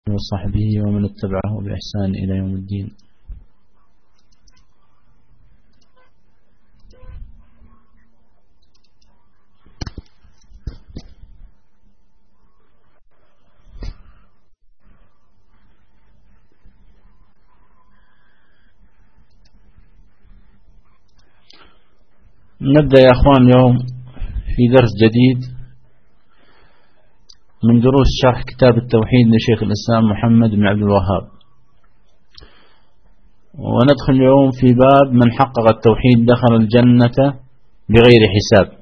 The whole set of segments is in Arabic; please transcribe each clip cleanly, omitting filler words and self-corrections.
وصحبه ومن اتبعه بإحسان إلى يوم الدين. نبدأ يا أخوان اليوم في درس جديد من دروس شرح كتاب التوحيد لشيخ الإسلام محمد بن عبد الوهاب، وندخل اليوم في باب من حقق التوحيد دخل الجنة بغير حساب.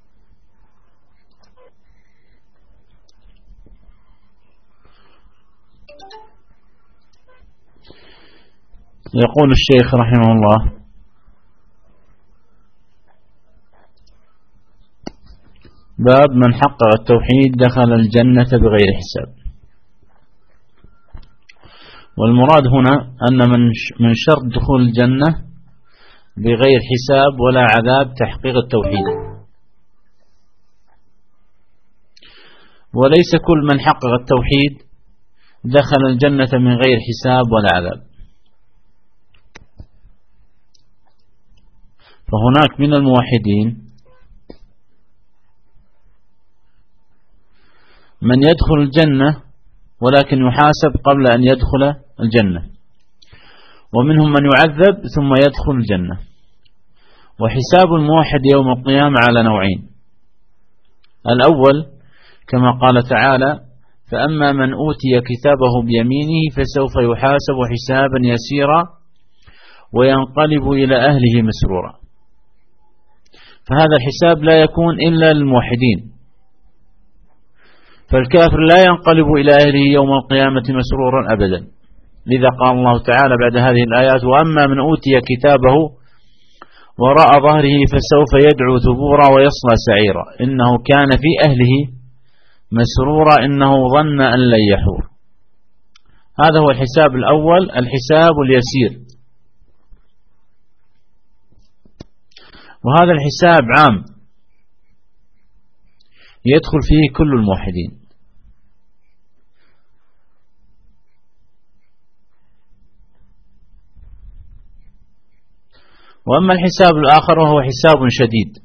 يقول الشيخ رحمه الله: باب من حقق التوحيد دخل الجنة بغير حساب. والمراد هنا أن من شرط دخول الجنة بغير حساب ولا عذاب تحقيق التوحيد، وليس كل من حقق التوحيد دخل الجنة من غير حساب ولا عذاب. فهناك من الموحدين من يدخل الجنة ولكن يحاسب قبل أن يدخل الجنة، ومنهم من يعذب ثم يدخل الجنة. وحساب الموحد يوم القيامة على نوعين: الأول كما قال تعالى: فأما من أوتي كتابه بيمينه فسوف يحاسب حسابا يسيرا وينقلب إلى أهله مسرورا. فهذا الحساب لا يكون إلا للموحدين، فالكافر لا ينقلب إلى أهله يوم القيامة مسرورا أبدا. لذا قال الله تعالى بعد هذه الآيات: وأما من أوتي كتابه وراء ظهره فسوف يدعو ثبورا ويصلى سعيرا إنه كان في أهله مسرورا إنه ظن أن لن يحور. هذا هو الحساب الأول، الحساب اليسير. وهذا الحساب عام يدخل فيه كل الموحدين. وأما الحساب الآخر وهو حساب شديد،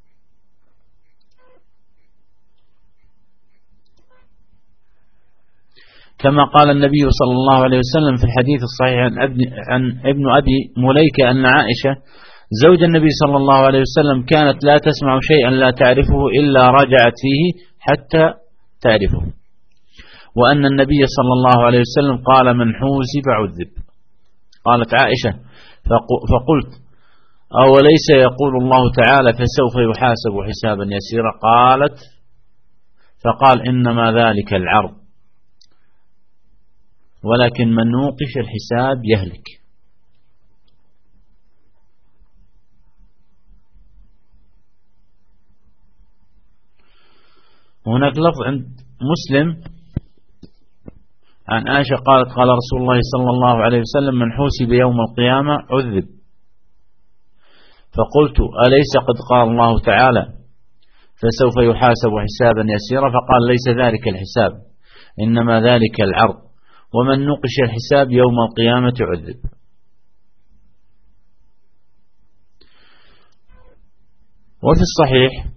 كما قال النبي صلى الله عليه وسلم في الحديث الصحيح عن ابن أبي مليكة أن عائشة زوج النبي صلى الله عليه وسلم كانت لا تسمع شيئا لا تعرفه إلا رجعت فيه حتى تعرفه، وأن النبي صلى الله عليه وسلم قال: من حوسب عذب. قالت عائشة: فقلت: أوليس يقول الله تعالى فسوف يحاسب حسابا يسيرا؟ قالت: فقال: إنما ذلك العرض، ولكن من نوقش الحساب يهلك. هناك لفظ عند مسلم عن عائشة قالت: قال رسول الله صلى الله عليه وسلم: من حوسب يوم القيامة عذب. فقلت: أليس قد قال الله تعالى فسوف يحاسب حسابا يسيرا؟ فقال: ليس ذلك الحساب، إنما ذلك العرض، ومن نقش الحساب يوم القيامة عذب. وفي الصحيح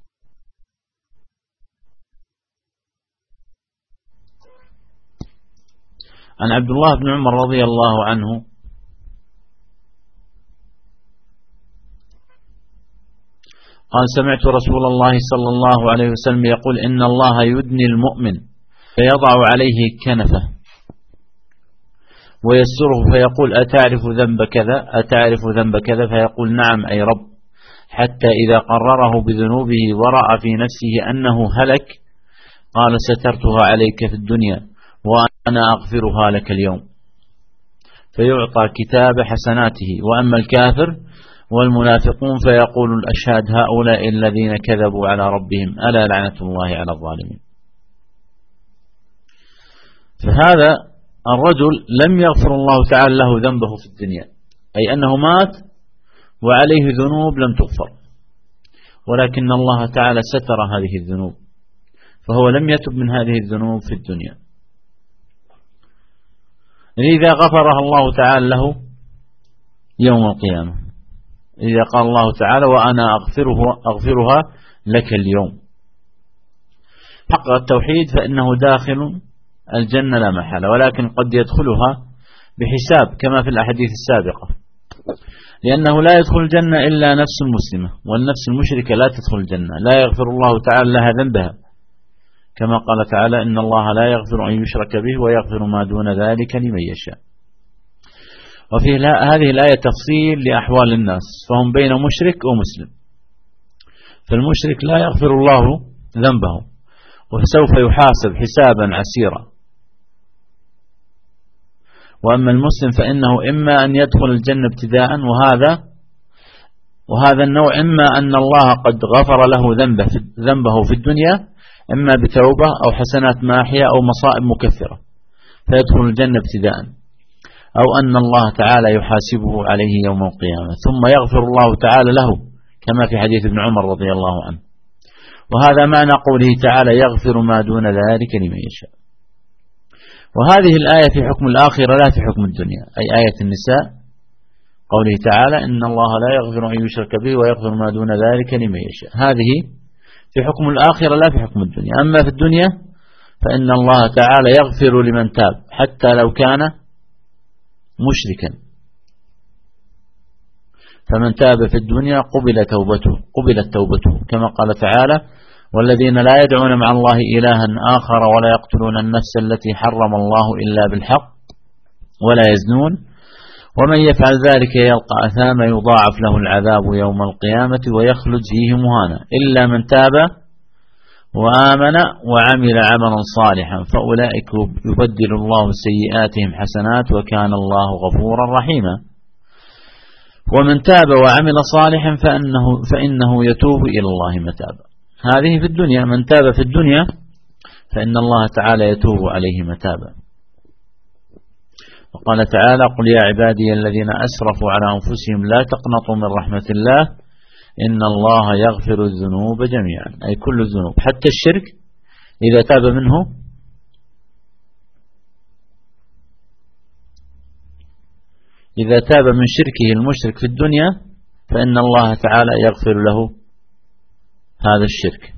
عن عبد الله بن عمر رضي الله عنه قال: سمعت رسول الله صلى الله عليه وسلم يقول: إن الله يدني المؤمن فيضع عليه كنفه ويسره فيقول: أتعرف ذنب كذا؟ أتعرف ذنب كذا؟ فيقول: نعم أي رب. حتى إذا قرره بذنوبه ورأى في نفسه أنه هلك قال: سترتها عليك في الدنيا وأنا أغفرها لك اليوم. فيعطى كتاب حسناته. وأما الكافر والمنافقون فيقول الأشهاد: هؤلاء الذين كذبوا على ربهم ألا لعنة الله على الظالمين. فهذا الرجل لم يغفر الله تعالى له ذنبه في الدنيا، أي أنه مات وعليه ذنوب لم تغفر، ولكن الله تعالى ستر هذه الذنوب، فهو لم يتب من هذه الذنوب في الدنيا. لذا غفرها الله تعالى له يوم القيامة، إذا قال الله تعالى وأنا أغفرها لك اليوم. حقق التوحيد فإنه داخل الجنة لا محالة، ولكن قد يدخلها بحساب كما في الأحاديث السابقة، لأنه لا يدخل الجنة إلا نفس مسلمة، والنفس المشركة لا تدخل الجنة، لا يغفر الله تعالى لها ذنبها، كما قال تعالى إن الله لا يغفر أن يشرك به ويغفر ما دون ذلك لمن يشاء. وفي هذه الآية تفصيل لأحوال الناس، فهم بين مشرك ومسلم، فالمشرك لا يغفر الله ذنبه وسوف يحاسب حسابا عسيرا، وأما المسلم فإنه إما أن يدخل الجنة ابتداء، وهذا النوع إما أن الله قد غفر له ذنبه في الدنيا، إما بتوبة أو حسنات ماحية أو مصائب مكفرة فيدخل الجنة ابتداء، أو أن الله تعالى يحاسبه عليه يوم القيامة ثم يغفر الله تعالى له، كما في حديث ابن عمر رضي الله عنه. وهذا معنى قوله تعالى يغفر ما دون ذلك لمن يشاء. وهذه الآية في حكم الآخرة لا في حكم الدنيا، أي آية النساء قوله تعالى إن الله لا يغفر أن يشرك به ويغفر ما دون ذلك لمن يشاء، هذه في حكم الآخرة لا في حكم الدنيا. أما في الدنيا فإن الله تعالى يغفر لمن تاب حتى لو كان مشركا، فمن تاب في الدنيا قبلت توبته كما قال تعالى والذين لا يدعون مع الله إلها آخر ولا يقتلون النفس التي حرم الله إلا بالحق ولا يزنون ومن يفعل ذلك يلقى أثاما يضاعف له العذاب يوم القيامة ويخلد فيه مهانا إلا من تاب وآمن وعمل عملا صالحا فأولئك يبدل الله سيئاتهم حسنات وكان الله غفورا رحيما. ومن تاب وعمل صالحا فإنه يتوب إلى الله متابا. هذه في الدنيا، من تاب في الدنيا فإن الله تعالى يتوب عليه متابا. وقال تعالى قل يا عبادي الذين أسرفوا على أنفسهم لا تقنطوا من رحمة الله إن الله يغفر الذنوب جميعا، أي كل الذنوب حتى الشرك إذا تاب منه إذا تاب من شركه المشرك في الدنيا فإن الله تعالى يغفر له هذا الشرك.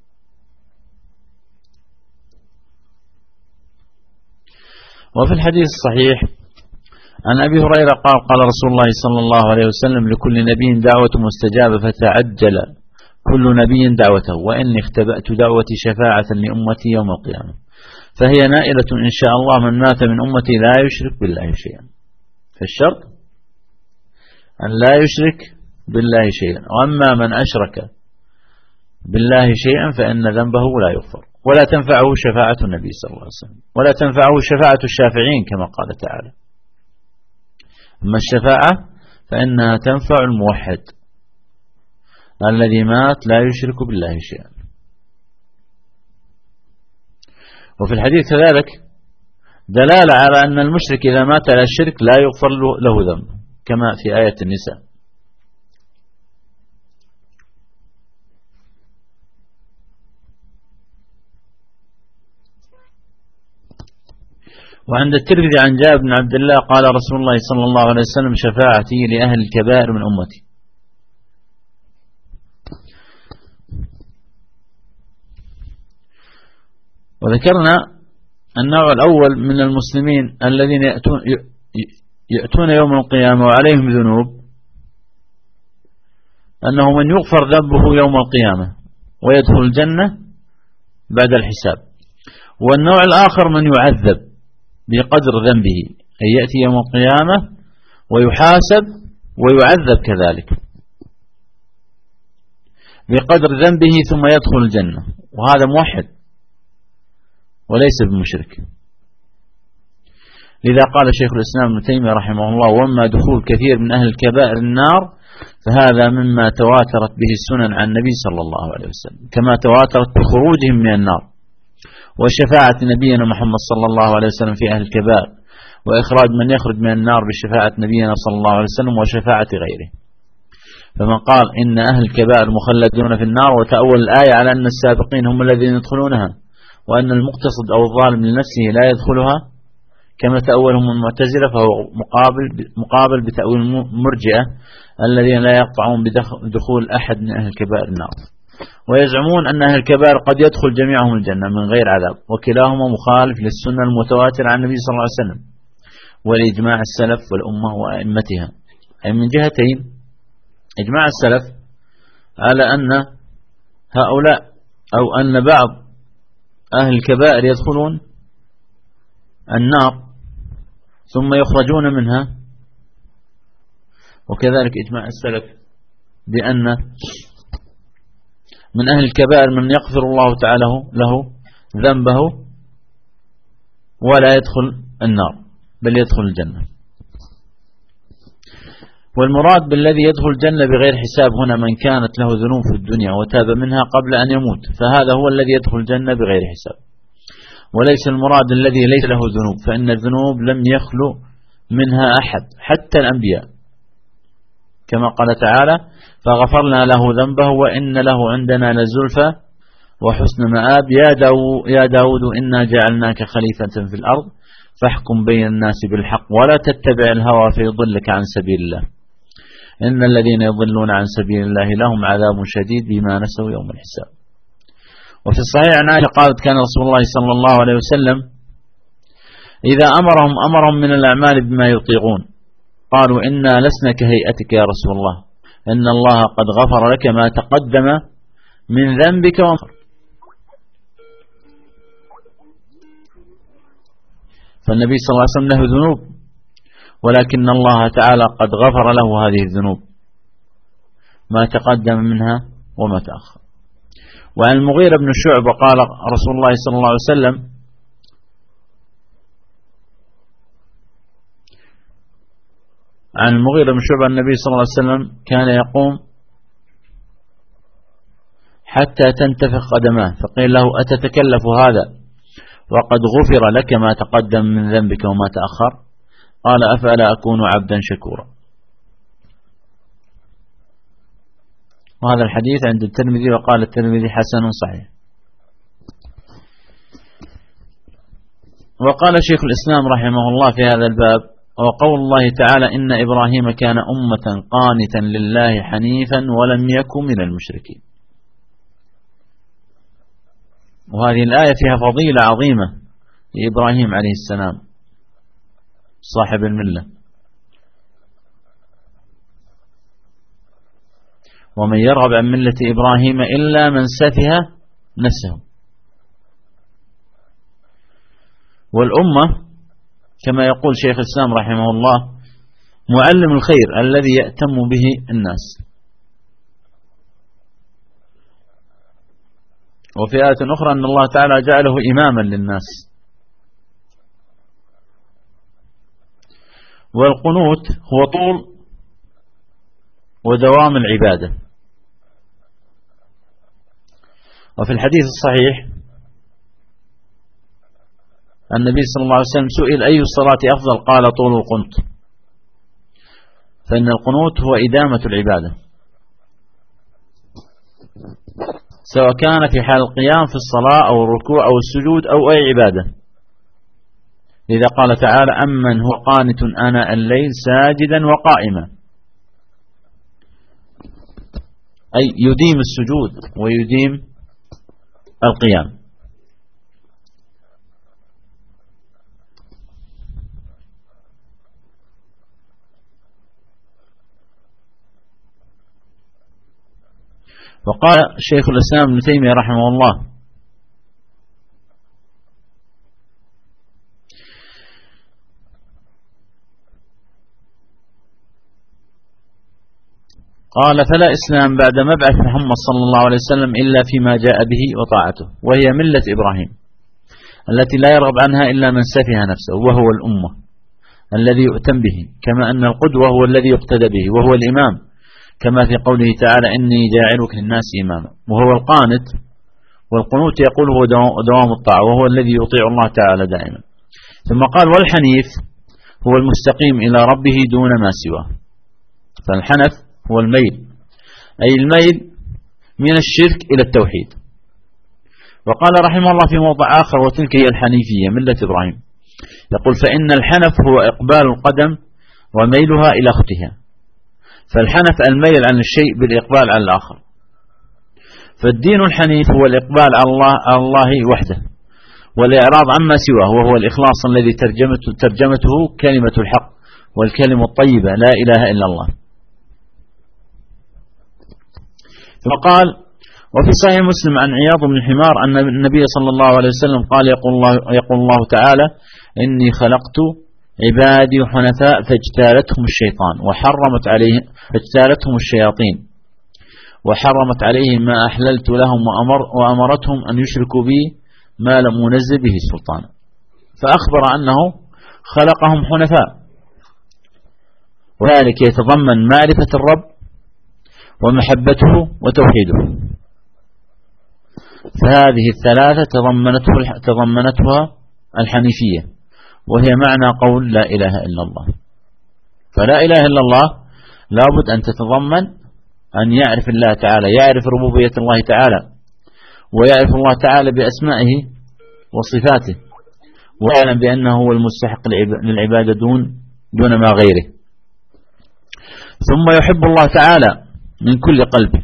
وفي الحديث الصحيح عن أبي هريرة قال رسول الله صلى الله عليه وسلم لكل نبي دعوة مستجابة فتعجل كل نبي دعوته وإني اختبأت دعوتي شفاعة لأمتي يوم القيامة فهي نائلة إن شاء الله من مات من أمتي لا يشرك بالله شيئا. فالشرط أن لا يشرك بالله شيئا، وأما من أشرك بالله شيئا فإن ذنبه لا يغفر ولا تنفعه شفاعة النبي صلى الله عليه وسلم ولا تنفعه شفاعة الشافعين كما قال تعالى. أما الشفاعة فإنها تنفع الموحد الذي مات لا يشرك بالله شيئا. وفي الحديث كذلك دلالة على أن المشرك إذا مات على الشرك لا يغفر له ذنب كما في آية النساء. وعند الترمذي عن جابر بن عبد الله قال رسول الله صلى الله عليه وسلم شفاعتي لأهل الكبائر من أمتي. وذكرنا النوع الأول من المسلمين الذين يأتون يوم القيامة وعليهم ذنوب أنه من يغفر ذنبه يوم القيامة ويدخل الجنة بعد الحساب. والنوع الآخر من يعذب بقدر ذنبه، أي يأتي يوم القيامة ويحاسب ويعذب كذلك بقدر ذنبه ثم يدخل الجنة، وهذا موحد وليس بمشرك. لذا قال شيخ الإسلام ابن تيمية رحمه الله وأما دخول كثير من أهل الكبائر النار فهذا مما تواترت به السنن عن النبي صلى الله عليه وسلم كما تواترت بخروجهم من النار وشفاعة نبينا محمد صلى الله عليه وسلم في أهل الكبائر وإخراج من يخرج من النار بشفاعة نبينا صلى الله عليه وسلم وشفاعة غيره. فمن قال إن أهل الكبائر مخلدون في النار وتأول الآية على أن السابقين هم الذين يدخلونها وأن المقتصد أو الظالم لنفسه لا يدخلها كما تأولهم المعتزلة، فهو مقابل بتأويل المرجئة الذين لا يقطعون بدخول أحد من أهل الكبائر النار، ويزعمون أن أهل الكبائر قد يدخل جميعهم الجنة من غير عذاب، وكلاهما مخالف للسنة المتواترة عن النبي صلى الله عليه وسلم ولإجماع السلف والأمة وأئمتها. أي من جهتين: إجماع السلف على أن هؤلاء أو أن بعض أهل الكبائر يدخلون النار ثم يخرجون منها، وكذلك إجماع السلف بأن من أهل الكبائر من يغفر الله تعالى له ذنبه ولا يدخل النار بل يدخل الجنة. والمراد بالذي يدخل الجنة بغير حساب هنا من كانت له ذنوب في الدنيا وتاب منها قبل أن يموت، فهذا هو الذي يدخل الجنة بغير حساب، وليس المراد الذي ليس له ذنوب، فإن الذنوب لم يخلو منها أحد حتى الأنبياء، كما قال تعالى: فغفرنا له ذنبه وإن له عندنا لزلفى وحسن مآب يا داود إنا جعلناك خليفة في الأرض فاحكم بين الناس بالحق ولا تتبع الهوى فيضلك عن سبيل الله إن الذين يضلون عن سبيل الله لهم عذاب شديد بما نسوا يوم الحساب. وفي الصحيح عن عائشة قالت: كان رسول الله صلى الله عليه وسلم إذا أمرهم من الأعمال بما يطيقون قالوا: إنا لسنا كهيئتك يا رسول الله، إن الله قد غفر لك ما تقدم من ذنبك وما. فالنبي صلى الله عليه وسلم له ذنوب، ولكن الله تعالى قد غفر له هذه الذنوب ما تقدم منها وما تأخر. وعن المغيرة بن شعبة قال رسول الله صلى الله عليه وسلم: عن المغيرة بن شعبة النبي صلى الله عليه وسلم كان يقوم حتى تنتفخ قدماه، فقيل له: أتتكلف هذا وقد غفر لك ما تقدم من ذنبك وما تأخر؟ قال: أفلا أكون عبدا شكورا. وهذا الحديث عند الترمذي، وقال الترمذي: حسن صحيح. وقال شيخ الإسلام رحمه الله في هذا الباب: وقول الله تعالى: إن إبراهيم كان أمة قانتا لله حنيفا ولم يكن من المشركين. وهذه الآية فيها فضيلة عظيمة لإبراهيم عليه السلام صاحب الملة: ومن يرغب عن ملة إبراهيم إلا من سفه نفسه. والأمة كما يقول شيخ الإسلام رحمه الله معلم الخير الذي يأتم به الناس. وفي آية أخرى أن الله تعالى جعله إماما للناس. والقنوت هو طول ودوام العبادة. وفي الحديث الصحيح النبي صلى الله عليه وسلم سئل: أي الصلاة أفضل؟ قال: طول القنوت، فإن القنوت هو إدامة العبادة، سواء كان في حال القيام في الصلاة أو الركوع أو السجود أو أي عبادة. لذا قال تعالى: أمن هو قانت آناء الليل ساجدا وقائما، أي يديم السجود ويديم القيام. وقال شيخ الإسلام ابن تيمية رحمه الله: قال: فلا إسلام بعد مبعث محمد صلى الله عليه وسلم إلا فيما جاء به وطاعته، وهي ملة إبراهيم التي لا يرغب عنها إلا من سفه نفسه، وهو الأمة الذي يؤتم به، كما أن القدوة هو الذي يقتدى به، وهو الإمام كما في قوله تعالى: إني جاعلك للناس إماما. وهو القانت، والقنوت يقول هو دوام الطاعة، وهو الذي يطيع الله تعالى دائما. ثم قال: والحنيف هو المستقيم إلى ربه دون ما سواه. فالحنف هو الميل، أي الميل من الشرك إلى التوحيد. وقال رحمه الله في موضع آخر: وتلك هي الحنيفية ملة إبراهيم، يقول فإن الحنف هو إقبال القدم وميلها إلى أختها. فالحنف الميل عن الشيء بالإقبال على الآخر. فالدين الحنيف هو الإقبال على الله وحده والإعراض عما سواه، وهو الإخلاص الذي ترجمته كلمة الحق والكلمة الطيبة لا إله إلا الله. وقال وفي صحيح مسلم عن عياض بن حمار أن النبي صلى الله عليه وسلم قال يقول الله تعالى إني خلقت عبادي حنفاء فاجتالتهم الشيطان فاجتالتهم الشياطين وحرمت عليهم ما أحللت لهم وأمرتهم أن يشركوا بي ما لم أنزل به سلطانا. فأخبر أنه خلقهم حنفاء، وذلك يتضمن معرفة الرب ومحبته وتوحيده. فهذه الثلاثة تضمنتها الحنيفية، وهي معنى قول لا إله إلا الله. فلا إله إلا الله لابد أن تتضمن أن يعرف الله تعالى، يعرف ربوبية الله تعالى، ويعرف الله تعالى بأسمائه وصفاته، ويعلم بأنه هو المستحق للعبادة دون ما غيره. ثم يحب الله تعالى من كل قلبه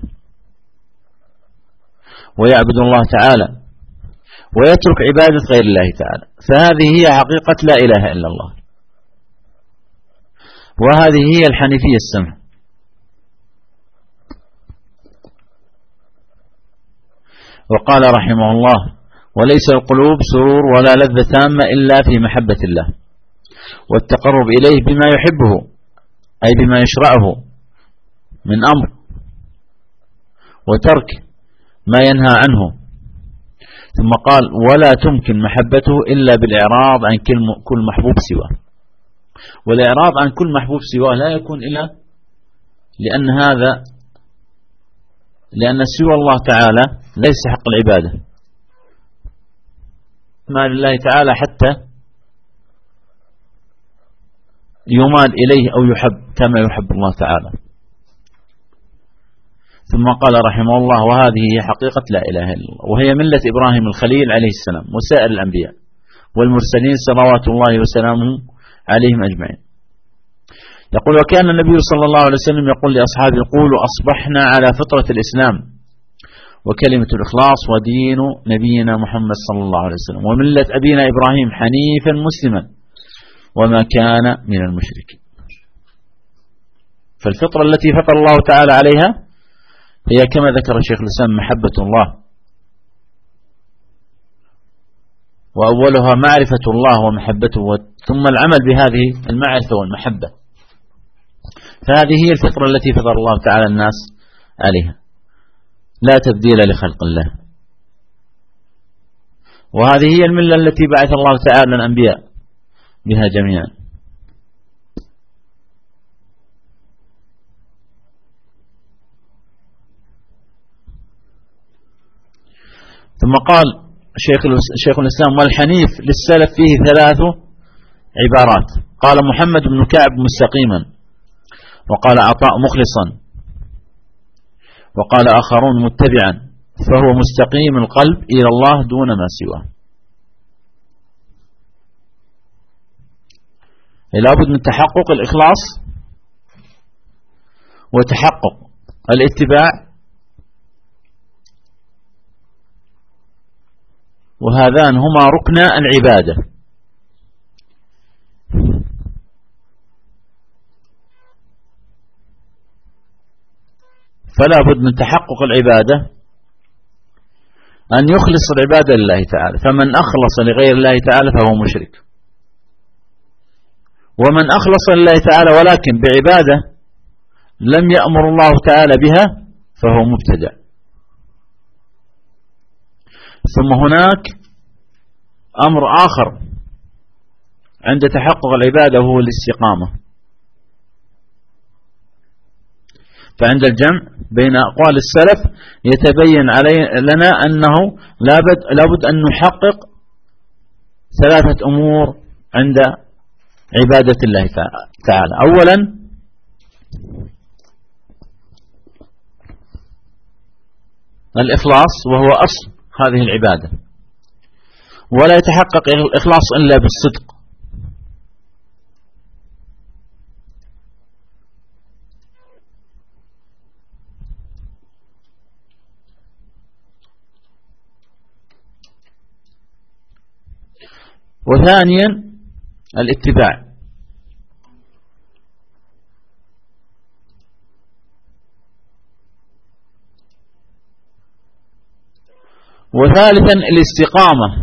ويعبد الله تعالى ويترك عبادة غير الله تعالى. فهذه هي حقيقة لا إله إلا الله، وهذه هي الحنيفية السمح. وقال رحمه الله وليس القلوب سرور ولا لذة تامة إلا في محبة الله والتقرب إليه بما يحبه، أي بما يشرعه من أمر، وترك ما ينهى عنه. ثم قال ولا تمكن محبته إلا بالإعراض عن كل محبوب سواه. والإعراض عن كل محبوب سواه لا يكون إلا لأن سوى الله تعالى لا يستحق العبادة ما لله تعالى حتى يمال إليه أو يحب كما يحب الله تعالى. ثم قال رحمه الله وهذه هي حقيقة لا إله إلا الله، وهي ملة إبراهيم الخليل عليه السلام وسائر الأنبياء والمرسلين صلوات الله وسلامه عليهم أجمعين. يقول وكان النبي صلى الله عليه وسلم يقول لأصحابه قولوا أصبحنا على فطرة الإسلام وكلمة الإخلاص ودين نبينا محمد صلى الله عليه وسلم وملة أبينا إبراهيم حنيفا مسلما وما كان من المشركين. فالفطرة التي فطر الله تعالى عليها هي كما ذكر الشيخ الإسلام محبة الله، وأولها معرفة الله ومحبته، ثم العمل بهذه المعرفة والمحبة. فهذه هي الفطرة التي فطر الله تعالى الناس عليها، لا تبديل لخلق الله. وهذه هي الملة التي بعث الله تعالى الأنبياء بها جميعا. ثم قال شيخ الإسلام والحنيف للسلف فيه 3 عبارات. قال محمد بن كعب مستقيما، وقال عطاء مخلصا، وقال آخرون متبعا، فهو مستقيم القلب إلى الله دون ما سواه. لابد من تحقق الإخلاص وتحقق الاتباع، وهذان هما ركن العبادة. فلا بد من تحقق العبادة أن يخلص العبادة لله تعالى. فمن أخلص لغير الله تعالى فهو مشرك، ومن أخلص لله تعالى ولكن بعبادة لم يأمر الله تعالى بها فهو مبتدع. ثم هناك أمر آخر عند تحقق العبادة وهو الاستقامة. فعند الجمع بين أقوال السلف يتبين لنا أنه لابد أن نحقق 3 أمور عند عبادة الله تعالى. أولا الإخلاص، وهو أصل هذه العبادة، ولا يتحقق الإخلاص إلا بالصدق وثانيا الاتباع. وثالثا الاستقامة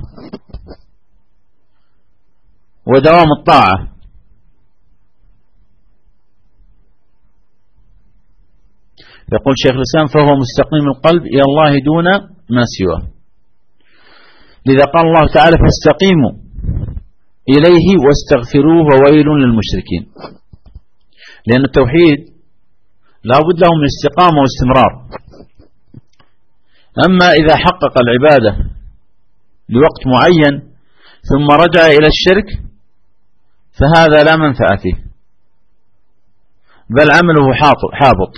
ودوام الطاعة. يقول شيخ الإسلام: فهو مستقيم القلب إلى الله دون ما سواه. لذا قال الله تعالى: فاستقيموا إليه واستغفروه وويل للمشركين. لأن التوحيد لا بد له من استقامة واستمرار. أما إذا حقق العبادة لوقت معين ثم رجع إلى الشرك فهذا لا منفعة فيه، بل عمله حابط،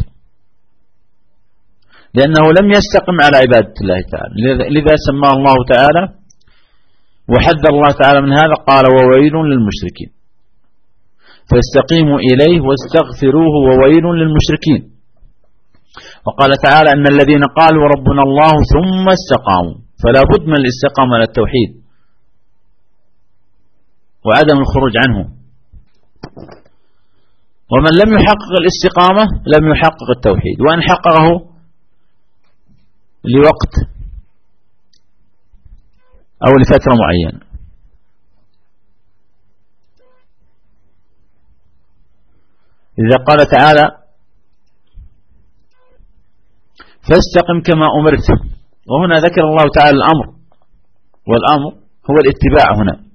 لأنه لم يستقم على عبادة الله تعالى. لذا سماه الله تعالى وحذر الله تعالى من هذا، قال: وويل للمشركين. فاستقيموا إليه واستغفروه وويل للمشركين. وقال تعالى: أن الذين قالوا ربنا الله ثم استقاموا. فلا بد من الاستقامة على التوحيد وعدم الخروج عنه. ومن لم يحقق الاستقامة لم يحقق التوحيد، وأن حققه لوقت أو لفترة معينة. إذا قال تعالى: فاستقم كما أمرت، وهنا ذكر الله تعالى الأمر، والأمر هو الاتباع هنا.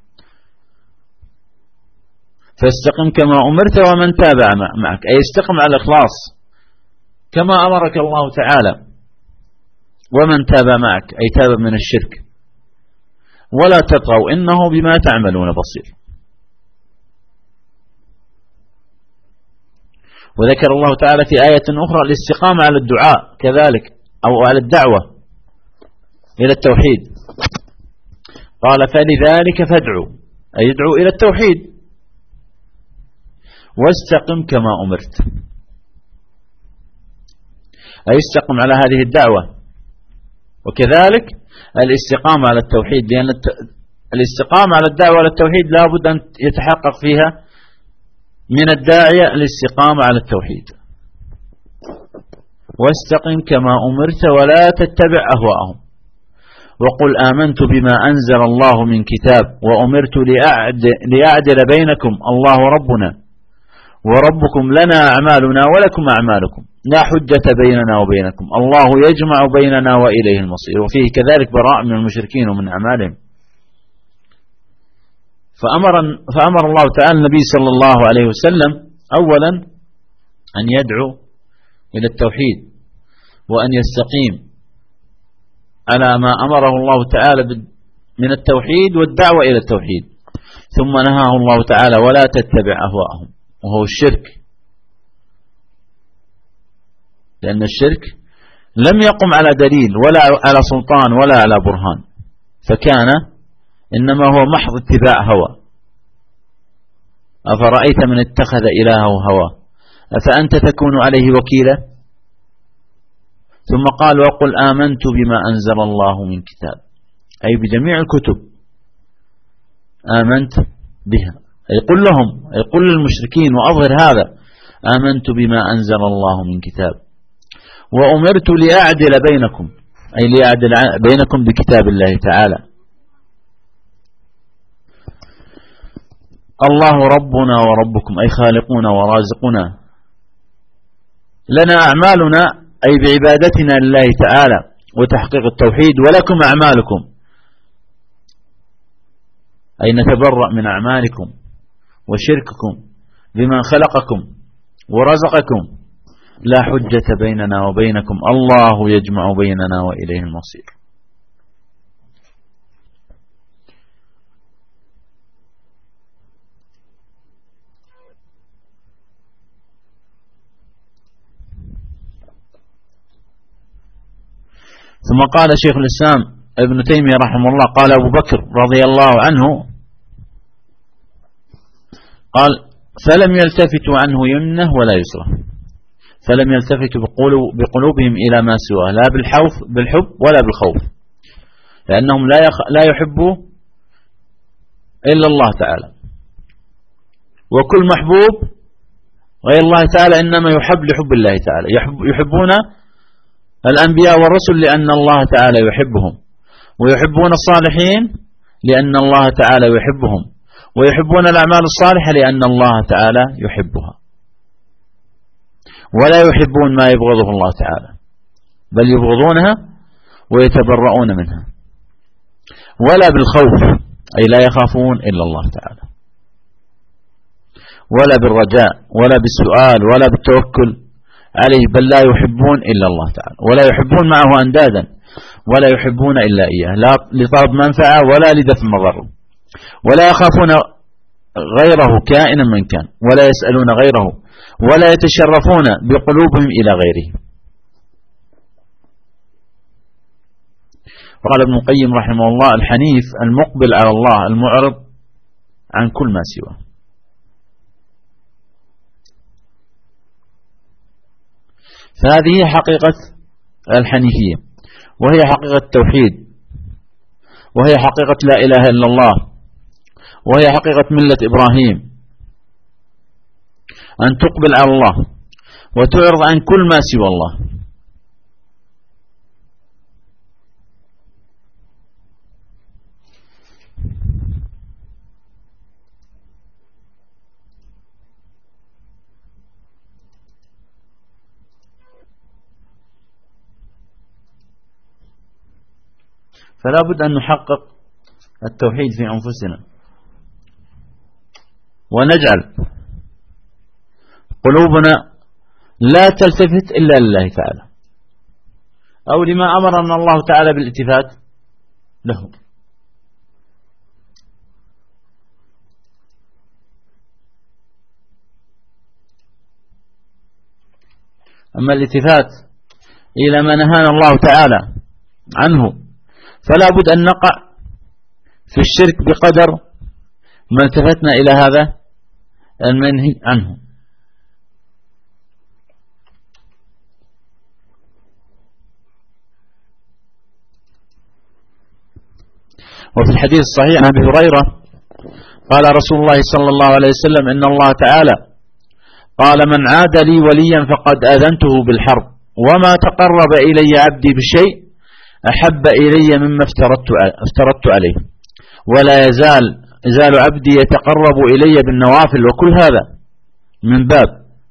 فاستقم كما أمرت ومن تابع معك، أي استقم على الإخلاص كما أمرك الله تعالى. ومن تابع معك أي تاب من الشرك. ولا تطغوا إنه بما تعملون بصير. وذكر الله تعالى في آية أخرى الاستقامة على الدعاء كذلك، أو على الدعوة إلى التوحيد. قال: فلذلك فادعوا، أي ادعوا إلى التوحيد. واستقم كما أمرت، أي استقم على هذه الدعوة. وكذلك الاستقامة على التوحيد، لأن الاستقامة على الدعوة على التوحيد لا بد أن يتحقق فيها من الداعية الاستقامة على التوحيد. واستقم كما أمرت ولا تتبع أهواءهم وقل آمنت بما أنزل الله من كتاب وأمرت لأعدل بينكم الله ربنا وربكم لنا أعمالنا ولكم أعمالكم لا حجة بيننا وبينكم الله يجمع بيننا وإليه المصير. وفيه كذلك براء من المشركين ومن أعمالهم. فأمر الله تعالى النبي صلى الله عليه وسلم أولا أن يدعو إلى التوحيد وأن يستقيم على ما أمره الله تعالى من التوحيد والدعوة إلى التوحيد. ثم نهاه الله تعالى ولا تتبع أهواءهم، وهو الشرك، لأن الشرك لم يقم على دليل ولا على سلطان ولا على برهان، فكان إنما هو محض اتباع هوى. أفرأيت من اتخذ إلهه هواه أفأنت تكون عليه وكيلا. ثم قال وقل آمنت بما أنزل الله من كتاب، أي بجميع الكتب آمنت بها، أي قل لهم، أي قل للمشركين وأظهر هذا آمنت بما أنزل الله من كتاب وأمرت لأعدل بينكم، أي لأعدل بينكم بكتاب الله تعالى. الله ربنا وربكم، أي خالقنا ورازقنا، لنا أعمالنا أي بعبادتنا لله تعالى وتحقيق التوحيد، ولكم أعمالكم أي نتبرأ من أعمالكم وشرككم بمن خلقكم ورزقكم، لا حجة بيننا وبينكم الله يجمع بيننا وإليه المصير. ثم قال شيخ الإسلام ابن تيمية رحمه الله، قال أبو بكر رضي الله عنه قال فلم يلتفتوا عنه يمنه ولا يسره، فلم يلتفتوا بقلوبهم إلى ما سواه، لا بالحب ولا بالخوف، لأنهم لا يحبوا إلا الله تعالى، وكل محبوب غير الله تعالى إنما يحب لحب الله تعالى. يحبون الأنبياء والرسل لأن الله تعالى يحبهم، ويحبون الصالحين لأن الله تعالى يحبهم، ويحبون الأعمال الصالحة لأن الله تعالى يحبها، ولا يحبون ما يبغضه الله تعالى، بل يبغضونها ويتبرؤون منها. ولا بالخوف، أي لا يخافون إلا الله تعالى، ولا بالرجاء، ولا بالسؤال، ولا بالتوكل عليه، بل لا يحبون إلا الله تعالى، ولا يحبون معه أندادا، ولا يحبون إلا إياه، لا لطلب منفعة ولا لدفع مضر، ولا يخافون غيره كائنا من كان، ولا يسألون غيره، ولا يتشرفون بقلوبهم إلى غيره. قال ابن القيم رحمه الله: الحنيف المقبل على الله المعرض عن كل ما سواه. فهذه حقيقة الحنيفية، وهي حقيقة التوحيد، وهي حقيقة لا إله إلا الله، وهي حقيقة ملة إبراهيم، أن تقبل على الله وتعرض عن كل ما سوى الله. فلا بد أن نحقق التوحيد في أنفسنا، ونجعل قلوبنا لا تلتفت إلا لله تعالى، أو لما أمرنا الله تعالى بالالتفات له. أما الالتفات إلى ما نهانا الله تعالى عنه فلا بد أن نقع في الشرك بقدر ما التفتنا إلى هذا المنهي عنه. وفي الحديث الصحيح عن أبي هريرة قال رسول الله صلى الله عليه وسلم: إن الله تعالى قال: من عاد لي وليا فقد آذنته بالحرب، وما تقرب إلي عبدي بشيء أحب إلي مما افترضت عليه، ولا يزال عبدي يتقرب إلي بالنوافل، وكل هذا من باب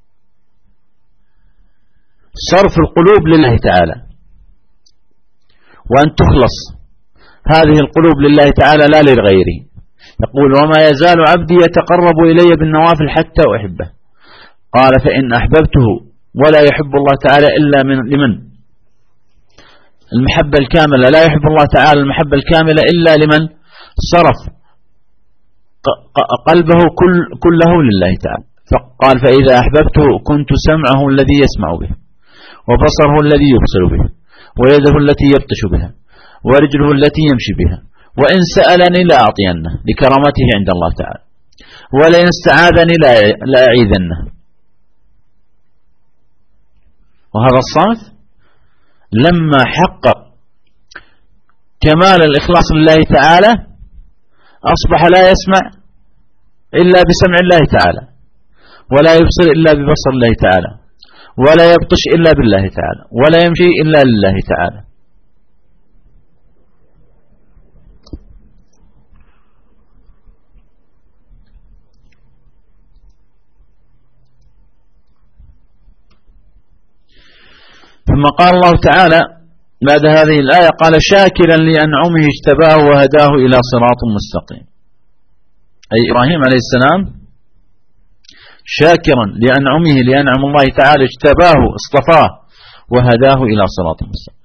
صرف القلوب لله تعالى، وأن تخلص هذه القلوب لله تعالى لا للغيره. يقول: وما يزال عبدي يتقرب إلي بالنوافل حتى أحبه. قال: فإن أحببته، ولا يحب الله تعالى إلا لمن المحبة الكاملة، لا يحب الله تعالى المحبة الكاملة إلا لمن صرف قلبه كله لله تعالى. فقال: فإذا أحببته كنت سمعه الذي يسمع به، وبصره الذي يبصر به، ويده التي يبطش بها، ورجله التي يمشي بها، وإن سألني لأعطينه لكرامته عند الله تعالى، ولئن استعاذني لأعيذنه. وهذا الصنف لما حقق كمال الإخلاص لله تعالى أصبح لا يسمع إلا بسمع الله تعالى، ولا يبصر إلا ببصر الله تعالى، ولا يبطش إلا بالله تعالى، ولا يمشي إلا لله تعالى. ثم قال الله تعالى بعد هذه الآية: قال: شاكرا لأنعمه اجتباه وهداه إلى صراط مستقيم. أي إبراهيم عليه السلام شاكرا لأنعمه، لأنعم الله تعالى اجتباه اصطفاه وهداه إلى صراط مستقيم.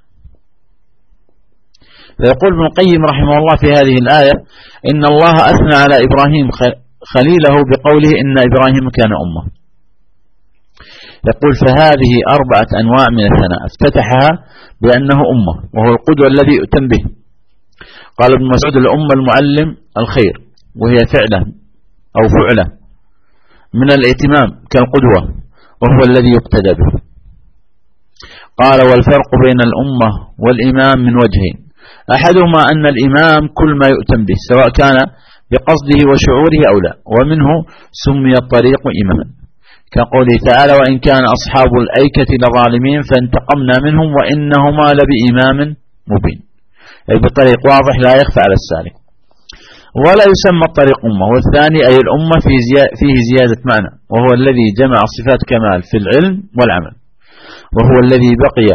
فيقول ابن القيم رحمه الله في هذه الآية: إن الله أثنى على إبراهيم خليله بقوله: إن إبراهيم كان أمة. يقول: فهذه 4 أنواع من الثناء، افتتحها بأنه أمة، وهو القدوة الذي يؤتم به. قال ابن مسعود: الأمة المعلم الخير، وهي فعله أو فعله من الائتمام كالقدوة، وهو الذي يقتدى به. قال: والفرق بين الأمة والإمام من وجهين: أحدهما أن الإمام كل ما يؤتم به، سواء كان بقصده وشعوره أو لا، ومنه سمي الطريق إماما، كقوله تعالى: وإن كان أصحاب الأيكة لظالمين فانتقمنا منهم وإنهما لبإمام مبين، أي بطريق واضح لا يخفى على السالك. ولا يسمى الطريق أمة، والثاني أي الأمة فيه زيادة معنى، وهو الذي جمع صفات كمال في العلم والعمل، وهو الذي بقي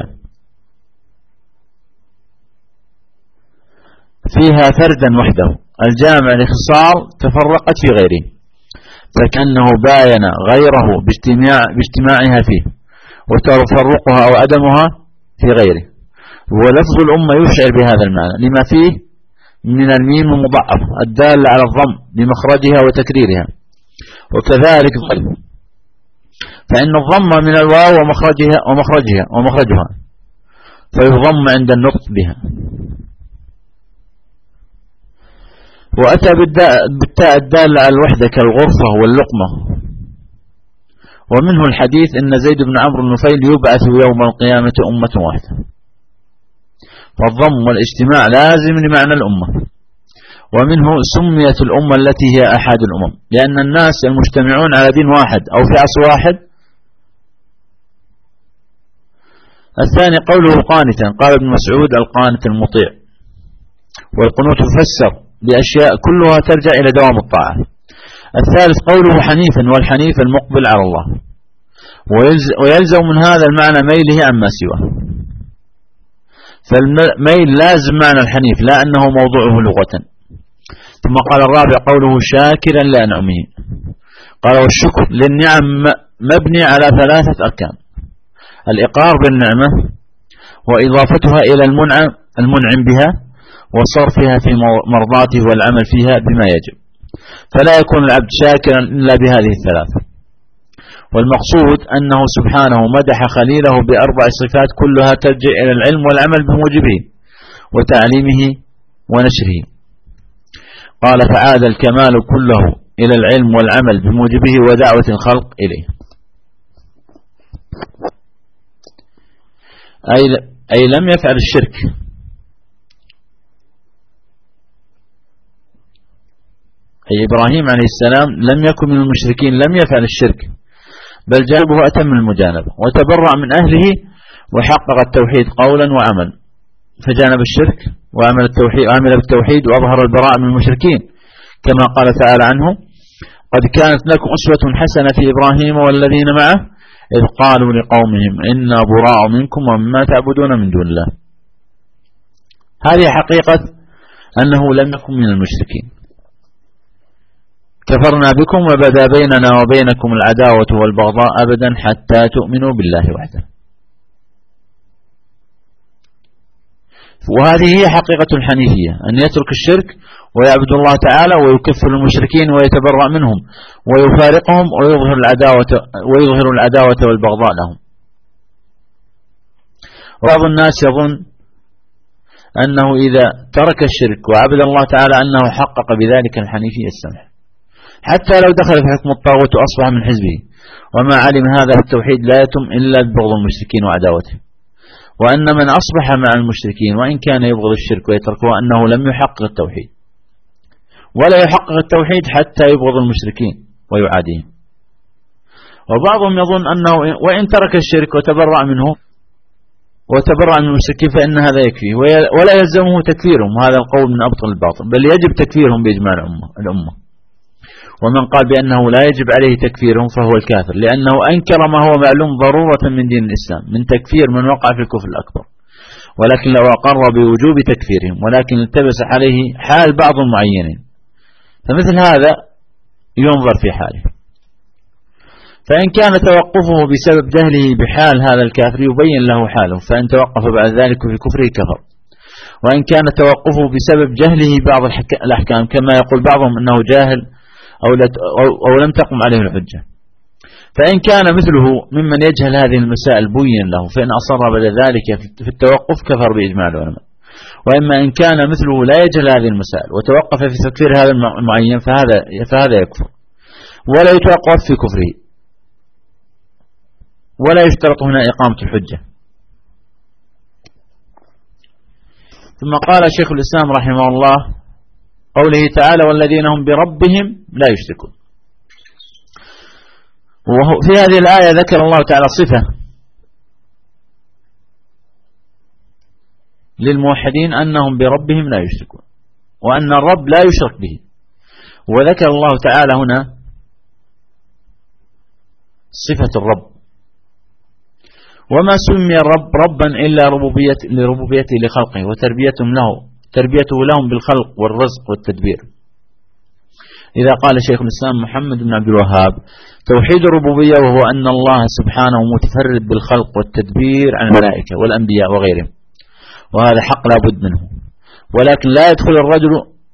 فيها فردا وحده الجامع لخصال تفرقت في غيره، فكأنه باين غيره باجتماعها فيه وتفرقها أو عدمها في غيره. ولفظ الأمة يشعر بهذا المعنى لما فيه من الميم المضاعف الدال على الضم بمخرجها وتكريرها، وكذلك فإن الضم من الواو ومخرجها فيضم عند النطق بها. وأتى بالتاء الدالة على الوحدة كالغرفة واللقمة. ومنه الحديث إن زيد بن عمرو النفيل يبعث يوم القيامة أمة واحدة، والضم والاجتماع لازم لمعنى الأمة. ومنه سميت الأمة التي هي أحد الأمم، لأن الناس المجتمعون على دين واحد أو في عصر واحد. الثاني قوله قانتا، قال ابن مسعود: القانت المطيع. والقنوت يفسر بأشياء كلها ترجع إلى دوام الطاعة. الثالث قوله حنيفا، والحنيف المقبل على الله، ويلزم من هذا المعنى ميله عما سواه، فالميل لازم معنى الحنيف لا أنه موضوعه لغة. ثم قال الرابع قوله شاكرا لأنعمه، قال: والشكر للنعم مبني على 3 أركان: الإقرار بالنعمة، وإضافتها إلى المنعم بها، وصرفها في مرضاته والعمل فيها بما يجب، فلا يكون العبد شاكرا إلا بهذه 3. والمقصود أنه سبحانه مدح خليله ب4 صفات كلها ترجع إلى العلم والعمل بموجبه وتعليمه ونشره. قال تعالى: الكمال كله إلى العلم والعمل بموجبه ودعوة الخلق إليه. أي لم يفعل الشرك، أي إبراهيم عليه السلام لم يكن من المشركين، لم يفعل الشرك، بل جانبه أتم المجانبة وتبرع من أهله وحقق التوحيد قولا وعملا، فجانب الشرك وعمل بالتوحيد وأظهر البراء من المشركين، كما قال تعالى عنه: قد كانت لكم أسوة حسنة في إبراهيم والذين معه إذ قالوا لقومهم إنا براء منكم ومما تعبدون من دون الله. هذه حقيقة أنه لم يكن من المشركين. كفرنا بكم وبدا بيننا وبينكم العداوة والبغضاء أبدا حتى تؤمنوا بالله وحده. وهذه هي حقيقة الحنيفية، أن يترك الشرك ويعبد الله تعالى ويكفر المشركين ويتبرأ منهم ويفارقهم ويظهر العداوة والبغضاء لهم. وبعض الناس يظن أنه إذا ترك الشرك وعبد الله تعالى أنه حقق بذلك الحنيفية السمح، حتى لو دخل في حكم الطاغوت وأصبح من حزبه، وما علم هذا التوحيد لا يتم إلا ببغض المشركين وعداوته. وأن من أصبح مع المشركين وإن كان يبغض الشرك ويتركه أنه لم يحقق التوحيد، ولا يحقق التوحيد حتى يبغض المشركين ويعاديهم. وبعضهم يظن أنه وإن ترك الشرك وتبرع من المشركين فإن هذا يكفيه ولا يلزمه تكفيرهم، وهذا القول من أبطل الباطل، بل يجب تكفيرهم بإجماع الأمة. ومن قال بأنه لا يجب عليه تكفيرهم فهو الكافر، لأنه أنكر ما هو معلوم ضرورة من دين الإسلام من تكفير من وقع في الكفر الأكبر، ولكن لو أقر بوجوب تكفيرهم ولكن التبس عليه حال بعض المعينين، فمثل هذا ينظر في حاله. فإن كان توقفه بسبب جهله بحال هذا الكافر يبين له حاله، فإن توقف بعد ذلك في كفره كفر. وإن كان توقفه بسبب جهله بعض الأحكام كما يقول بعضهم أنه جاهل أو لم تقم عليه الحجة، فإن كان مثله ممن يجهل هذه المسائل بين له، فإن أصر بعد ذلك في التوقف كفر بإجماع العلماء. وإما إن كان مثله لا يجهل هذه المسائل وتوقف في تكفير هذا المعين فهذا يكفر ولا يتوقف في كفره، ولا يشترط هنا إقامة الحجة. ثم قال شيخ الإسلام رحمه الله: قوله تعالى والذين هم بربهم لا يشركون. وفي هذه الآية ذكر الله تعالى صفة للموحدين أنهم بربهم لا يشركون، وأن الرب لا يشرك به. وذكر الله تعالى هنا صفة الرب، وما سمي الرب ربا إلا لربوبيته لخلقه وتربيته لهم بالخلق والرزق والتدبير. إذا قال شيخ الإسلام محمد بن عبد الوهاب توحيد الربوبية وهو أن الله سبحانه متفرد بالخلق والتدبير عن الملائكة والأنبياء وغيرهم، وهذا حق لا بد منه، ولكن لا يدخل الرجل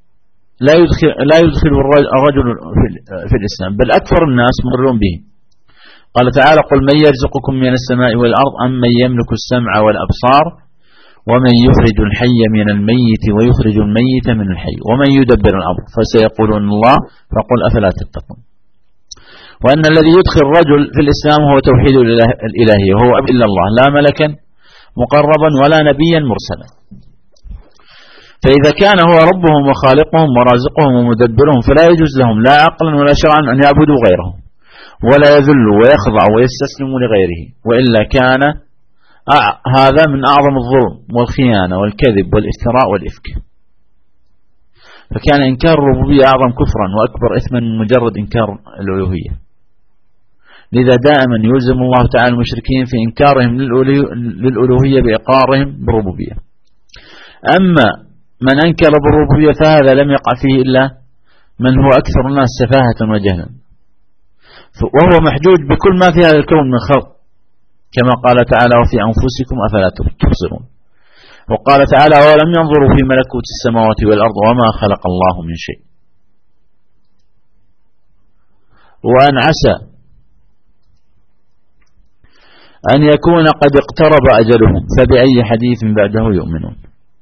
في الإسلام، بل أكثر الناس مرون به. قال تعالى قل من يرزقكم من السماء والأرض أم من يملك السمع والأبصار ومن يخرج الحي من الميت ويخرج الميت من الحي ومن يدبر الأمر فسيقولون الله فقل أفلا تتقون. وأن الذي يدخل الرجل في الإسلام هو توحيد الإلهية، وهو إلا الله، لا ملكا مقربا ولا نبيا مرسلا. فإذا كان هو ربهم وخالقهم ورازقهم ومدبرهم فلا يجوز لهم لا عقلا ولا شرعا أن يعبدوا غيره، ولا يذلوا ويخضعوا ويستسلموا لغيره، وإلا كان هذا من أعظم الظلم والخيانة والكذب والافتراء والإفك. فكان إنكار الربوبية أعظم كفرا وأكبر إثما من مجرد إنكار الألوهية. لذا دائما يلزم الله تعالى المشركين في إنكارهم للألوهية بإقرارهم بالربوبية. أما من أنكر بالربوبية فهذا لم يقع فيه إلا من هو أكثر الناس سفاهة وجهلا، وهو محجوج بكل ما في هذا الكون من خلق، كما قال تعالى وفي أنفسكم أفلا تبصرون. وقال تعالى ولم ينظروا في ملكوت السماوات والأرض وما خلق الله من شيء. وأن عسى أن يكون قد اقترب أجلهم فبأي حديث بعده يؤمنون.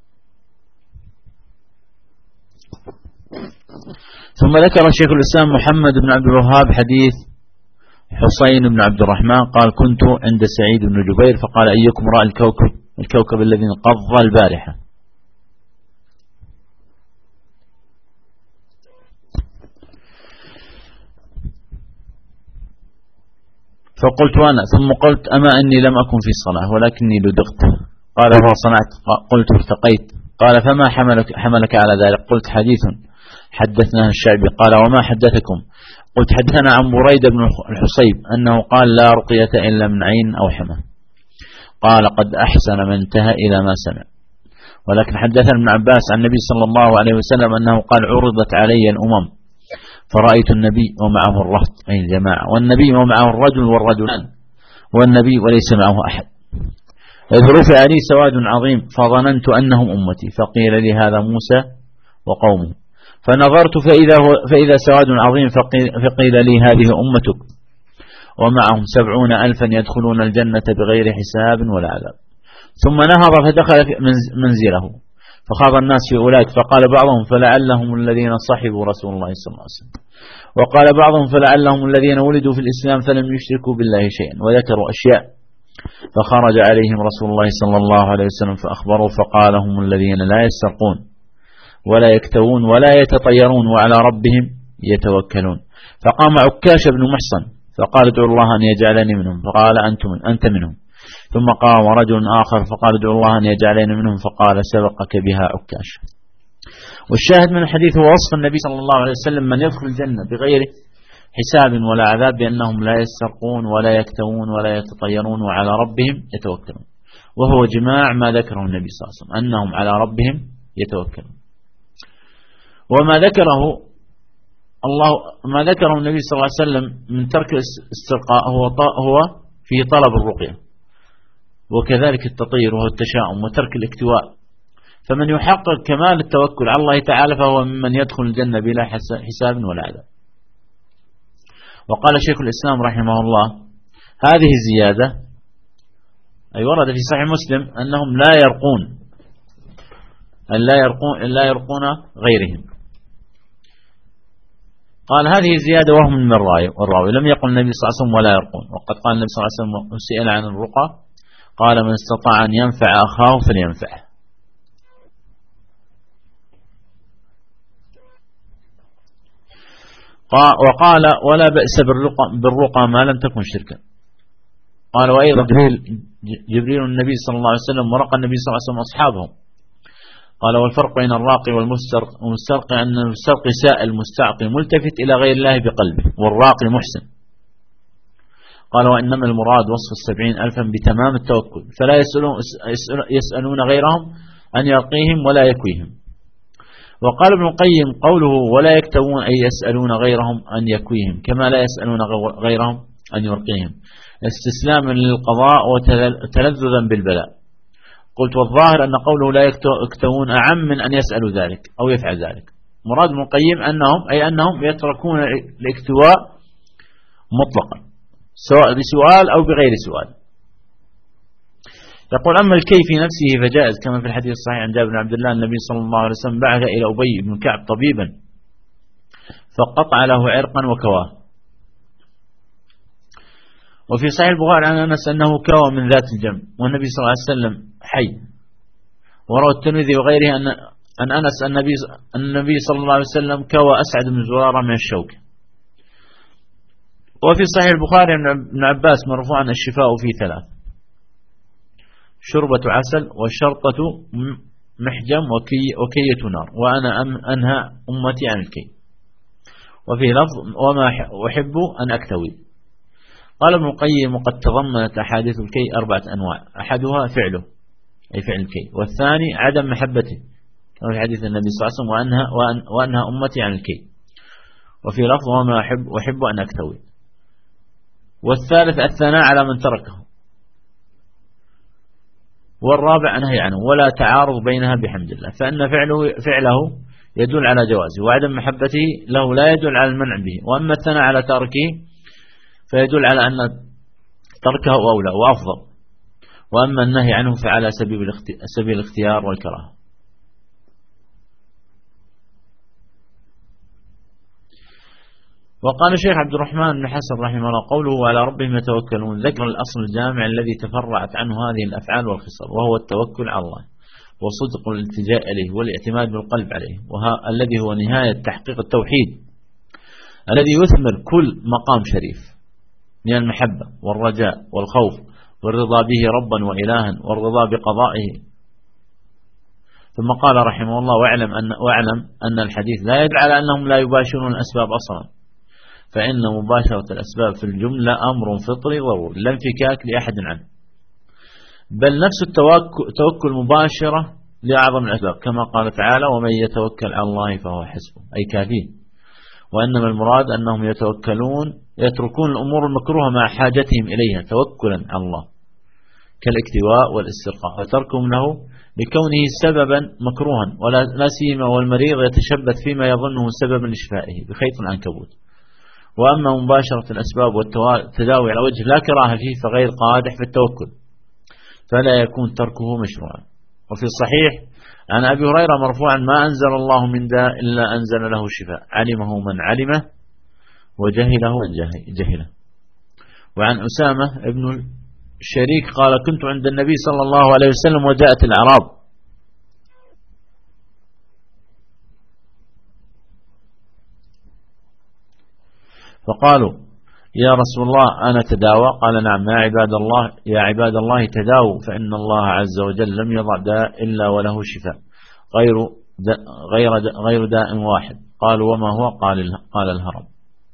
ثم ذكر الشيخ الإسلام محمد بن عبد الوهاب حديث حسين بن عبد الرحمن قال كنت عند سعيد بن جبير فقال أيكم رأى الكوكب الذي انقض البارحة؟ فقلت أنا، ثم قلت أما أني لم أكن في الصلاة ولكني لدغت. قال فصنعت، قلت ارتقيت. قال فما حملك على ذلك؟ قلت حديث حدثنا الشعبي. قال وما حدثكم؟ قلت حدثنا عن بريدة بن الحصيب أنه قال لا رقية إلا من عين أو حمى. قال قد أحسن من انتهى إلى ما سمع. ولكن حدثنا ابن عباس عن النبي صلى الله عليه وسلم أنه قال عرضت علي الأمم فرأيت النبي ومعه الرهط أي الجماعة، والنبي ومعه الرجل والرجلان، والنبي وليس معه أحد، إذ رفع لي سواد عظيم فظننت أنهم أمتي، فقيل لي هذا موسى وقومه، فنظرت فإذا سواد عظيم فقيل لي هذه أمتك ومعهم 70,000 يدخلون الجنة بغير حساب ولا عذاب. ثم نهض فدخل منزله فخاض الناس في أولئك، فقال بعضهم فلعلهم الذين صحبوا رسول الله صلى الله عليه وسلم، وقال بعضهم فلعلهم الذين ولدوا في الإسلام فلم يشركوا بالله شيئا، وذكروا أشياء. فخرج عليهم رسول الله صلى الله عليه وسلم فأخبروا فقال هم الذين لا يسرقون ولا يكتوون ولا يتطيرون وعلى ربهم يتوكلون. فقام عكاش بن محصن فقال ادعوا الله أن يجعلني منهم، فقال أنت منهم. ثم قام رجل آخر فقال ادعوا الله أن يجعلني منهم، فقال سبقك بها عكاش. والشاهد من الحديث هو وصف النبي صلى الله عليه وسلم من يدخل الجنة بغير حساب ولا عذاب بأنهم لا يسرقون ولا يكتوون ولا يتطيرون وعلى ربهم يتوكلون، وهو جماع ما ذكره النبي صلى الله عليه وسلم أنهم على ربهم يتوكلون. وما ذكره النبي صلى الله عليه وسلم من ترك الاسترقاء هو في طلب الرقية، وكذلك التطير وهو التشاؤم وترك الاكتواء. فمن يحقق كمال التوكل على الله تعالى فهو ممن يدخل الجنة بلا حساب ولا عذاب. وقال شيخ الإسلام رحمه الله هذه الزيادة أي ورد في صحيح مسلم أنهم لا يرقون غيرهم. قال هذه زيادة وهم من الراوي، لم يقل النبي صلى الله عليه وسلم ولا يرقون. وقد قال النبي صلى الله عليه وسلم سئل عن الرقى قال من استطاع أن ينفع أخاه فلينفعه. وقال ولا بأس بالرقى ما لم تكن شركا. قال وأيضا جبريل النبي صلى الله عليه وسلم ورقى النبي صلى الله عليه وسلم أصحابهم. قال والفرق بين الراقي والمسترقي أن المسترقي سائل مستعطي ملتفت إلى غير الله بقلبه، والراقي محسن. قال وإنما المراد وصف 70,000 بتمام التوكل، فلا يسألون غيرهم أن يرقيهم ولا يكويهم. وقال ابن القيم قوله ولا يكتوون أي يسألون غيرهم أن يكويهم، كما لا يسألون غيرهم أن يرقيهم، استسلاما للقضاء وتلذذا بالبلاء. قلت والظاهر أن قوله لا يكتوون أعم من أن يسألوا ذلك أو يفعل ذلك. مراد ابن القيم أنهم يتركون الاكتواء مطلقا سواء بسؤال أو بغير سؤال. يقول أما الكي في نفسه فجائز، كما في الحديث الصحيح عن جابر بن عبد الله النبي صلى الله عليه وسلم بعث إلى أبي بن كعب طبيبا فقطع له عرقا وكواه. وفي صحيح البخاري عن أنس أنه كوى من ذات الجنب والنبي صلى الله عليه وسلم حي. وروى الترمذي وغيره أن أنس النبي صلى الله عليه وسلم كوى أسعد بن زرارة من الشوك. وفي صحيح البخاري عن ابن عباس مرفوعا الشفاء في 3: شربة عسل، وشرطة محجم، وكية نار، وأنا أنهى أمتي عن الكي. وفي لفظ وما أحب أن أكتوي. قال ابن القيم وقد تضمنت أحاديث الكي 4 أنواع: أحدها فعله أي فعل الكي، والثاني عدم محبته كما في حديث النبي صلى الله عليه وسلم وأنهى أمتي عن الكي. وفي لفظ وما أحب أن أكتوي. والثالث الثناء على من تركه. والرابع نهي عنه، ولا تعارض بينها بحمد الله، فإن فعله يدل على جوازه، وعدم محبته له لا يدل على المنع به. وأما الثناء على تاركه فيدل على أن تركه أولى وأفضل. وأما النهي عنه فعلى سبيل الاختيار والكراهة. وقال الشيخ عبد الرحمن بن حسن رحمه الله قوله وعلى ربهم يتوكلون ذكر الأصل الجامع الذي تفرعت عنه هذه الأفعال والخصال، وهو التوكل على الله وصدق الالتجاء إليه والاعتماد بالقلب عليه، الذي هو نهاية تحقيق التوحيد الذي يثمر كل مقام شريف من المحبة والرجاء والخوف والرضا به ربا وإلها والرضا بقضائه. ثم قال رحمه الله واعلم أن الحديث لا يدل على أنهم لا يباشرون الأسباب أصلا، فإن مباشرة الأسباب في الجملة أمر فطري ضروري لا انفكاك لأحد عنه، بل نفس التوكل مباشرة لأعظم الأسباب، كما قال تعالى ومن يتوكل على الله فهو حسبه أي كافيه. وإنما المراد أنهم يتركون الأمور المكروهة مع حاجتهم إليها توكلا على الله كالاكتواء والاسترخاء، وتركهم له لكونه سببا مكروها، ولا سيما والمريض يتشبث فيما يظنه سببا لشفائه بخيط العنكبوت. وأما مباشرة الأسباب والتداوي على وجه لا كراهة فيه فغير قادح في التوكل، فلا يكون تركه مشروعا. وفي الصحيح عن أبي هريرة مرفوعا ما أنزل الله من داء إلا أنزل له الشفاء، علمه من علمه وجهله من جهله. وعن أسامة ابن الشريك قال كنت عند النبي صلى الله عليه وسلم وجاءت الأعراب فقالوا يا رسول الله أنا تداوى؟ قال نعم يا عباد الله تداووا، فإن الله عز وجل لم يضع داء إلا وله شفاء غير داء واحد. قالوا وما هو؟ قال الهرم.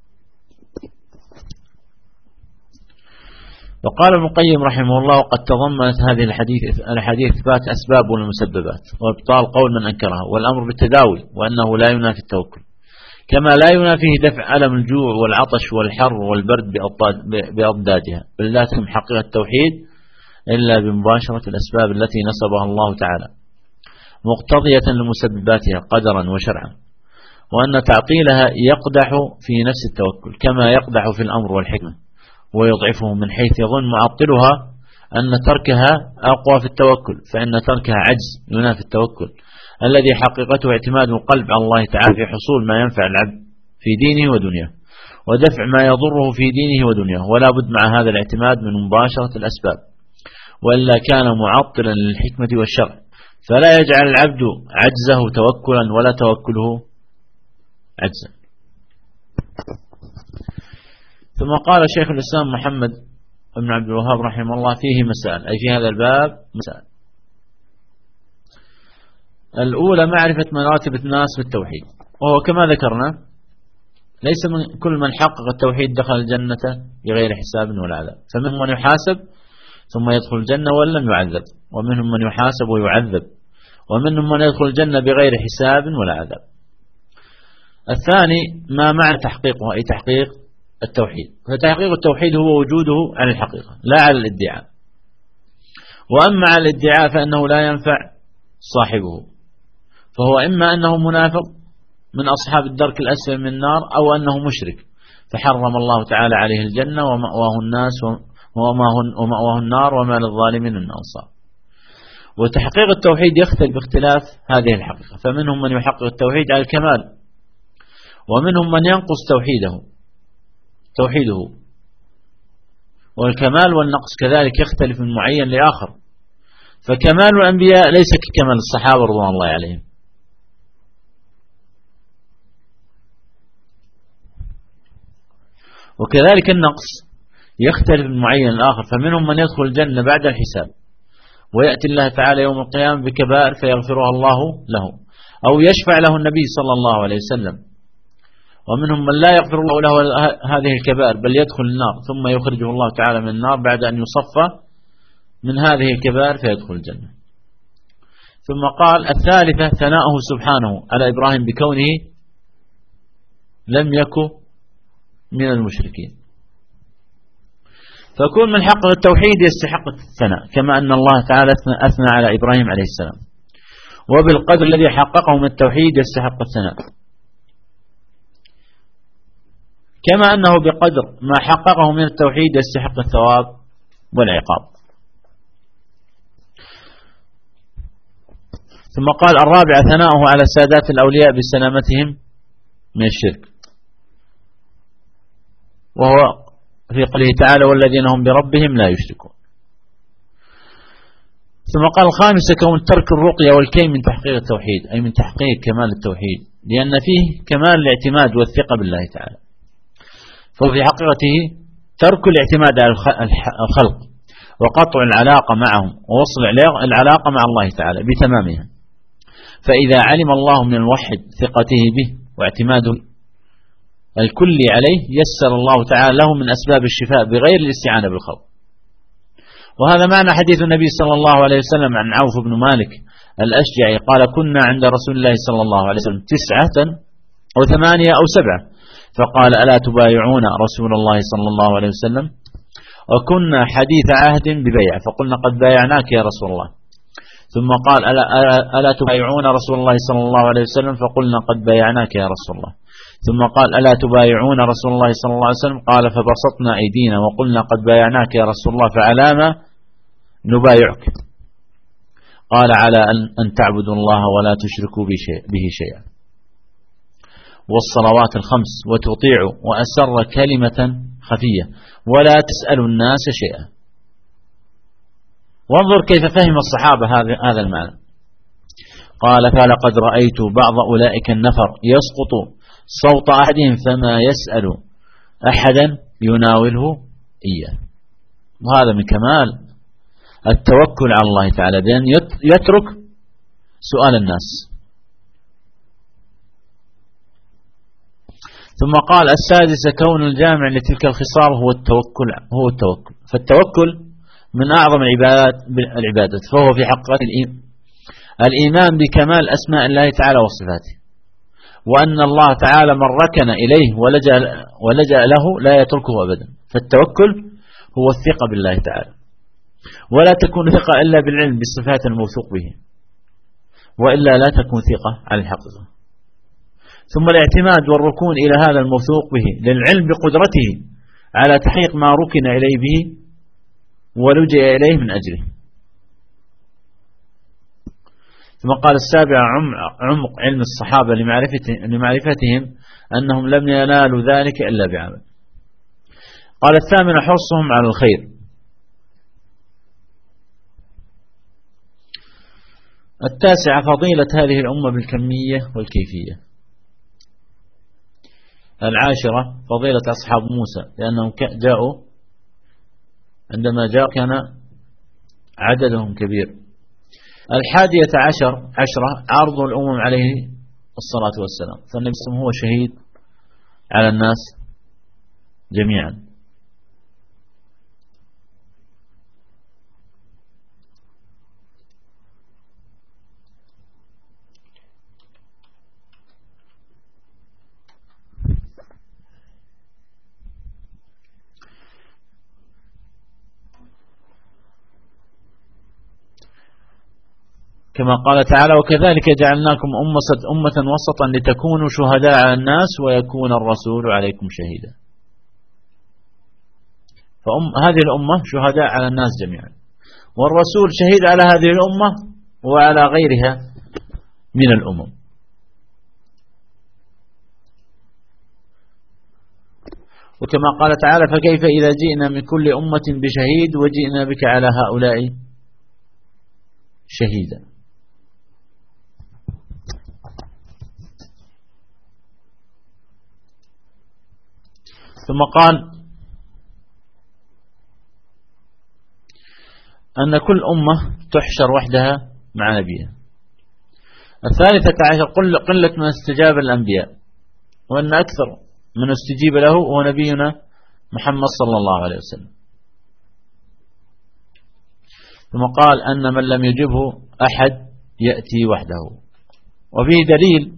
وقال ابن القيم رحمه الله وقد تضمنت هذه الحديث إثبات أسباب والمسببات وإبطال قول من أنكرها، والأمر بالتداوي، وأنه لا ينافي التوكل، كما لا ينافيه دفع ألم الجوع والعطش والحر والبرد بأضدادها، بل لا تتم حقيقة التوحيد إلا بمباشرة الأسباب التي نصبها الله تعالى مقتضية لمسبباتها قدرا وشرعا، وأن تعطيلها يقدح في نفس التوكل كما يقدح في الأمر والحكمة ويضعفه، من حيث يظن معطلها أن تركها أقوى في التوكل، فإن تركها عجز ينافي التوكل الذي حقيقته اعتماد القلب على الله تعالى في حصول ما ينفع العبد في دينه ودنياه ودفع ما يضره في دينه ودنياه، ولا بد مع هذا الاعتماد من مباشرة الأسباب، وإلا كان معطلا للحكمة والشرع، فلا يجعل العبد عجزه توكلا ولا توكله عجزا. ثم قال شيخ الإسلام محمد بن عبد الوهاب رحمه الله فيه مسائل، أي في هذا الباب مسائل. الأولى معرفة مراتب الناس بالتوحيد، وهو كما ذكرنا ليس من كل من حقق التوحيد دخل الجنة بغير حساب ولا عذاب، فمنهم من يحاسب ثم يدخل الجنة وإن لم يعذب، ومنهم من يحاسب ويعذب، ومنهم من يدخل الجنة بغير حساب ولا عذاب. الثاني ما معنى تحقيقه، أي تحقيق التوحيد. فتحقيق التوحيد هو وجوده على الحقيقة لا على الادعاء، وأما على الادعاء فإنه لا ينفع صاحبه، فهو إما أنه منافق من أصحاب الدرك الأسفل من النار، أو أنه مشرك فحرم الله تعالى عليه الجنة ومأواه الناس ومأواه النار وما للظالمين من أنصار. وتحقيق التوحيد يختلف باختلاف هذه الحقيقة، فمنهم من يحقق التوحيد على الكمال، ومنهم من ينقص توحيده، والكمال والنقص كذلك يختلف من معين لآخر، فكمال الأنبياء ليس ككمال الصحابة رضوان الله عليهم. وكذلك النقص يختلف من معين لآخر، فمنهم من يدخل الجنة بعد الحساب ويأتي الله تعالى يوم القيامة بكبائر فيغفرها الله له، أو يشفع له النبي صلى الله عليه وسلم. ومنهم من لا يغفر الله له هذه الكبائر بل يدخل النار ثم يخرجه الله تعالى من النار بعد أن يصفى من هذه الكبائر فيدخل الجنة. ثم قال الثالثة ثناؤه سبحانه على إبراهيم بكونه لم يكن من المشركين، فكل من حقق التوحيد يستحق الثناء، كما أن الله تعالى أثنى على إبراهيم عليه السلام، وبالقدر الذي حققه من التوحيد يستحق الثناء، كما أنه بقدر ما حققه من التوحيد يستحق الثواب والعقاب. ثم قال الرابعة ثناؤه على سادات الأولياء بسلامتهم من الشرك، وهو في قوله تعالى والذين هم بربهم لا يشركون. ثم قال الخامسة كون ترك الرقية والكي من تحقيق التوحيد، أي من تحقيق كمال التوحيد، لأن فيه كمال الاعتماد والثقة بالله تعالى، فهو في حقيقته ترك الاعتماد على الخلق وقطع العلاقة معهم ووصل العلاقة مع الله تعالى بتمامها. فإذا علم الله من الوحد ثقته به واعتماده الكلي عليه يسر الله تعالى له من أسباب الشفاء بغير الاستعانة بالخلق. وهذا معنى حديث النبي صلى الله عليه وسلم عن عوف بن مالك الأشجعي قال كنا عند رسول الله صلى الله عليه وسلم 9 أو 8 أو 7، فقال ألا تبايعون رسول الله صلى الله عليه وسلم، وكنا حديث عهد ببيع فقلنا قد بايعناك يا رسول الله، ثم قال ألا تبايعون رسول الله صلى الله عليه وسلم، فقلنا قد بايعناك يا رسول الله، ثم قال ألا تبايعون رسول الله صلى الله عليه وسلم، قال فبسطنا أيدينا وقلنا قد بايعناك يا رسول الله، فعلامة نبايعك؟ قال على أن تعبدوا الله ولا تشركوا به شيئا، والصلوات الخمس، وتطيعوا، وأسر كلمة خفية، ولا تسألوا الناس شيئا. وانظر كيف فهم الصحابة هذا المعنى. قال فلقد رأيت بعض أولئك النفر يسقط صوت أحدهم فما يسأل أحدا يناوله إياه. وهذا من كمال التوكل على الله تعالى بأن يترك سؤال الناس. ثم قال السادسة كون الجامع لتلك الخصال هو التوكل. فالتوكل من أعظم العبادات، فهو في حقيقة الإيمان بكمال أسماء الله تعالى وصفاته، وأن الله تعالى من ركن إليه ولجأ له لا يتركه أبدا. فالتوكل هو الثقة بالله تعالى، ولا تكون ثقة إلا بالعلم بالصفات الموثوق به، وإلا لا تكون ثقة على الحقيقة. ثم الاعتماد والركون إلى هذا الموثوق به للعلم بقدرته على تحقيق ما ركن إليه به ولجئ إليه من أجله. ثم قال السابع عمق علم الصحابة لمعرفتهم أنهم لم ينالوا ذلك إلا بعمل. قال الثامن حرصهم على الخير. التاسع فضيلة هذه الأمة بالكمية والكيفية. العاشرة فضيلة أصحاب موسى، لأنهم جاءوا عندما جاء كان عددهم كبير. 11 عرض الأمم عليه الصلاة والسلام، فالنبي صلى الله عليه وسلم هو شهيد على الناس جميعا. كما قال تعالى: وكذلك جعلناكم أمة وسطا لتكونوا شهداء على الناس ويكون الرسول عليكم شهيدا. فهذه الأمة شهداء على الناس جميعا، والرسول شهيد على هذه الأمة وعلى غيرها من الأمم. وكما قال تعالى: فكيف إذا جئنا من كل أمة بشهيد وجئنا بك على هؤلاء شهيدا. ثم قال أن كل أمة تحشر وحدها مع نبيها. 13 قلة من استجاب الأنبياء، وأن أكثر من استجيب له هو نبينا محمد صلى الله عليه وسلم. ثم قال أن من لم يجبه أحد يأتي وحده. وفيه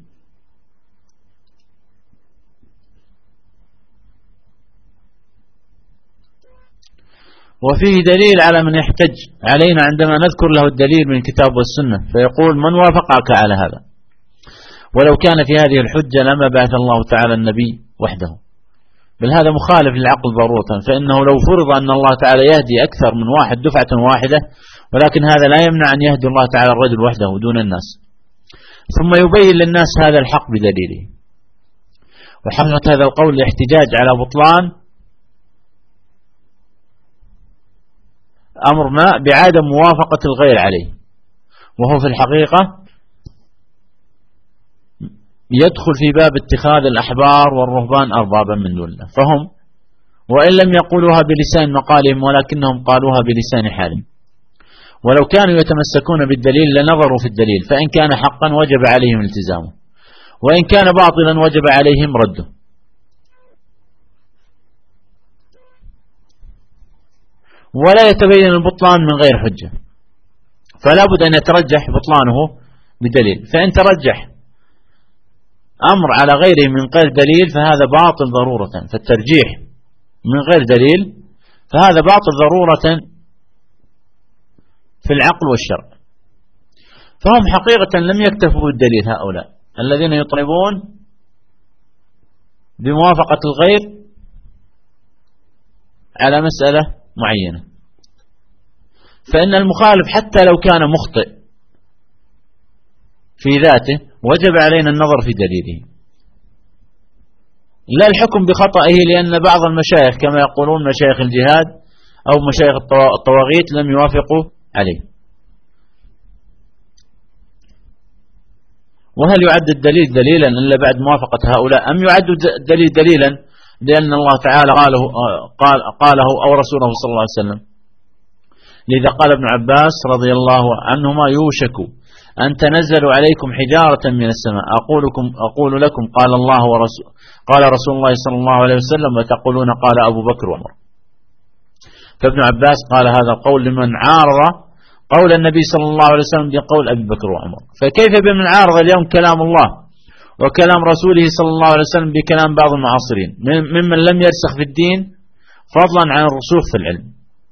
دليل على من يحتج علينا عندما نذكر له الدليل من الكتاب والسنة، فيقول: من وافقك على هذا؟ ولو كان في هذه الحجة لما بعث الله تعالى النبي وحده، بل هذا مخالف للعقل ضرورة، فإنه لو فرض أن الله تعالى يهدي أكثر من واحد دفعة واحدة، ولكن هذا لا يمنع أن يهدي الله تعالى الرجل وحده دون الناس، ثم يبين للناس هذا الحق بدليله. وحملت هذا القول الاحتجاج على بطلان أمر ما بعدم موافقة الغير عليه، وهو في الحقيقة يدخل في باب اتخاذ الأحبار والرهبان أربابا من دون الله، فهم وإن لم يقولوها بلسان مقالهم ولكنهم قالوها بلسان حالهم. ولو كانوا يتمسكون بالدليل لنظروا في الدليل، فإن كان حقا وجب عليهم التزامه، وإن كان باطلا وجب عليهم رده. ولا يتبين البطلان من غير حجة، فلا بد أن يترجح بطلانه بدليل، فإن ترجح أمر على غيره من غير دليل فهذا باطل ضرورة، فالترجيح من غير دليل فهذا باطل ضرورة في العقل والشرع. فهم حقيقة لم يكتفوا بالدليل، هؤلاء الذين يطلبون بموافقة الغير على مسألة معينة، فإن المخالف حتى لو كان مخطئ في ذاته وجب علينا النظر في دليله، لا الحكم بخطئه، لأن بعض المشايخ كما يقولون مشايخ الجهاد أو مشايخ الطواغيت لم يوافقوا عليه. وهل يعد الدليل دليلا إلا بعد موافقة هؤلاء، أم يعد الدليل دليلا لأن الله تعالى قاله أو رسوله صلى الله عليه وسلم؟ لذا قال ابن عباس رضي الله عنهما: يوشك أن تنزل عليكم حجارة من السماء أقول لكم قال الله قال رسول الله صلى الله عليه وسلم وتقولون قال أبو بكر وعمر. فابن عباس قال هذا القول لمن عارض قول النبي صلى الله عليه وسلم بقول أبي بكر وعمر، فكيف بمن عارض اليوم كلام الله وكلام رسوله صلى الله عليه وسلم بكلام بعض المعاصرين ممن لم يرسخ في الدين فضلا عن الرسوخ في العلم.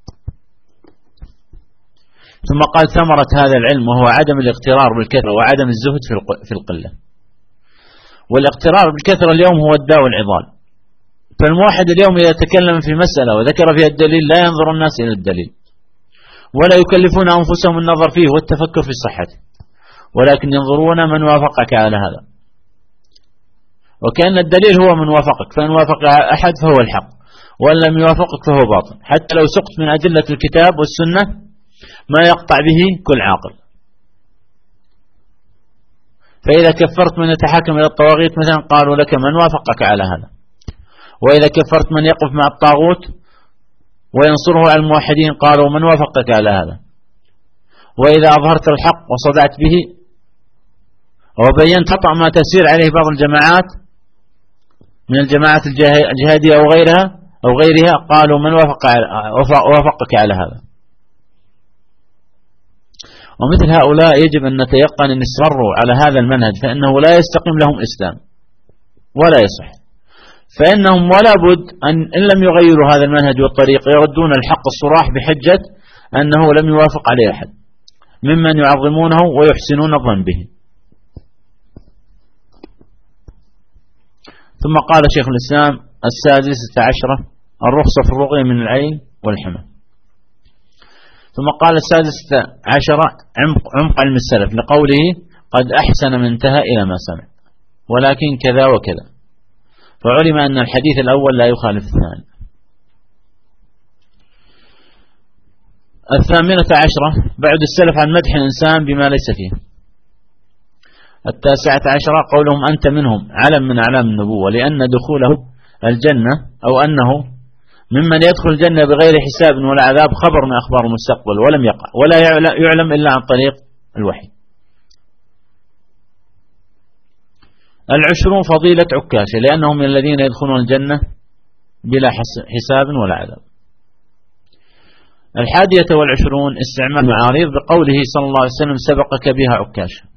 ثم قال: ثمرة هذا العلم وهو عدم الاغترار بالكثرة وعدم الزهد في القلة. والاغترار بالكثرة اليوم هو الداء والعضال، فالموحد اليوم إذا تكلم في مسألة وذكر فيها الدليل لا ينظر الناس إلى الدليل ولا يكلفون أنفسهم النظر فيه والتفكر في صحته، ولكن ينظرون من وافقك على هذا، وكأن الدليل هو من وافقك، فإن وافق أحد فهو الحق وإن لم يوافقك فهو باطل، حتى لو سقط من أدلة الكتاب والسنة ما يقطع به كل عاقل. فإذا كفرت من يتحاكم إلى الطواغيت مثلا قالوا لك من وافقك على هذا، وإذا كفرت من يقف مع الطاغوت وينصره على الموحدين قالوا من وافقك على هذا. وإذا أظهرت الحق وصدعت به وبينت خطأ ما تسير عليه بعض الجماعات من الجماعات الجهادية أو غيرها قالوا من وافقك على هذا. ومثل هؤلاء يجب أن نتيقن أن يصروا على هذا المنهج، فإنه لا يستقيم لهم إسلام ولا يصح، فإنهم ولا بد إن لم يغيروا هذا المنهج والطريق يردون الحق الصراح بحجة أنه لم يوافق عليه أحد ممن يعظمونه ويحسنون الظن به. ثم قال شيخ الإسلام: 16 الرخصة في الرقية من العين والحمى. ثم قال 16 عمق علم السلف لقوله: قد أحسن من انتهى إلى ما سمع ولكن كذا وكذا، فعلم أن الحديث الأول لا يخالف الثاني. 18 بعد السلف عن مدح الإنسان بما ليس فيه. 19 قولهم أنت منهم علم من أعلام النبوة، لأن دخوله الجنة أو أنه ممن يدخل الجنة بغير حساب ولا عذاب خبر من أخبار المستقبل ولم يقع ولا يعلم إلا عن طريق الوحي. 20 فضيلة عكاشة، لأنهم من الذين يدخلون الجنة بلا حساب ولا عذاب. 21 استعمال معاريض بقوله صلى الله عليه وسلم: سبقك بها عكاشة.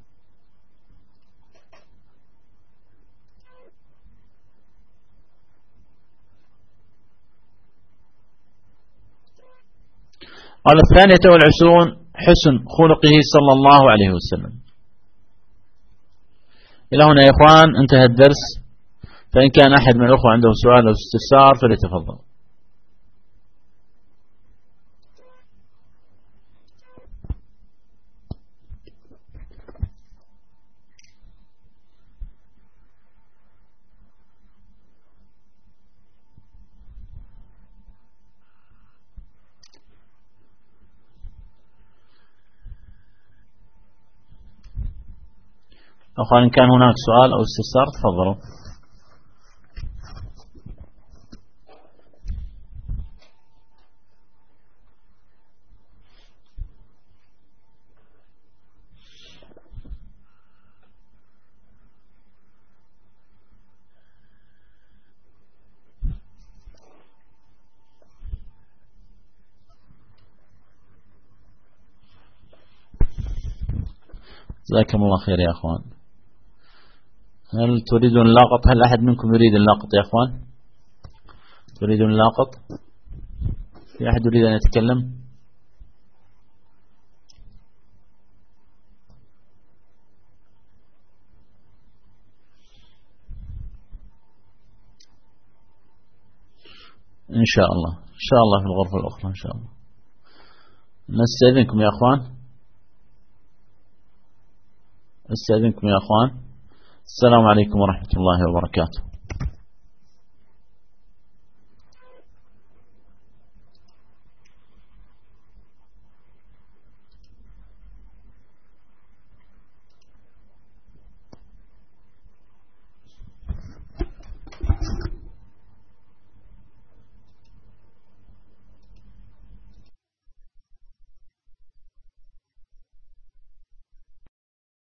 قال 22 حسن خلقه صلى الله عليه وسلم. إلى هنا يا إخوان انتهى الدرس، فإن كان أحد من الأخوة عنده سؤال أو استفسار فليتفضل. أخوان إن كان هناك سؤال أو استفسار تفضلوا. جزاكم الله خير يا أخوان. هل تريدون اللاقط؟ هل أحد منكم يريد اللاقط يا أخوان؟ تريدون اللاقط؟ في أحد يريد أن يتكلم؟ إن شاء الله في الغرفة الأخرى إن شاء الله. نستأذنكم يا أخوان. السلام عليكم ورحمة الله وبركاته.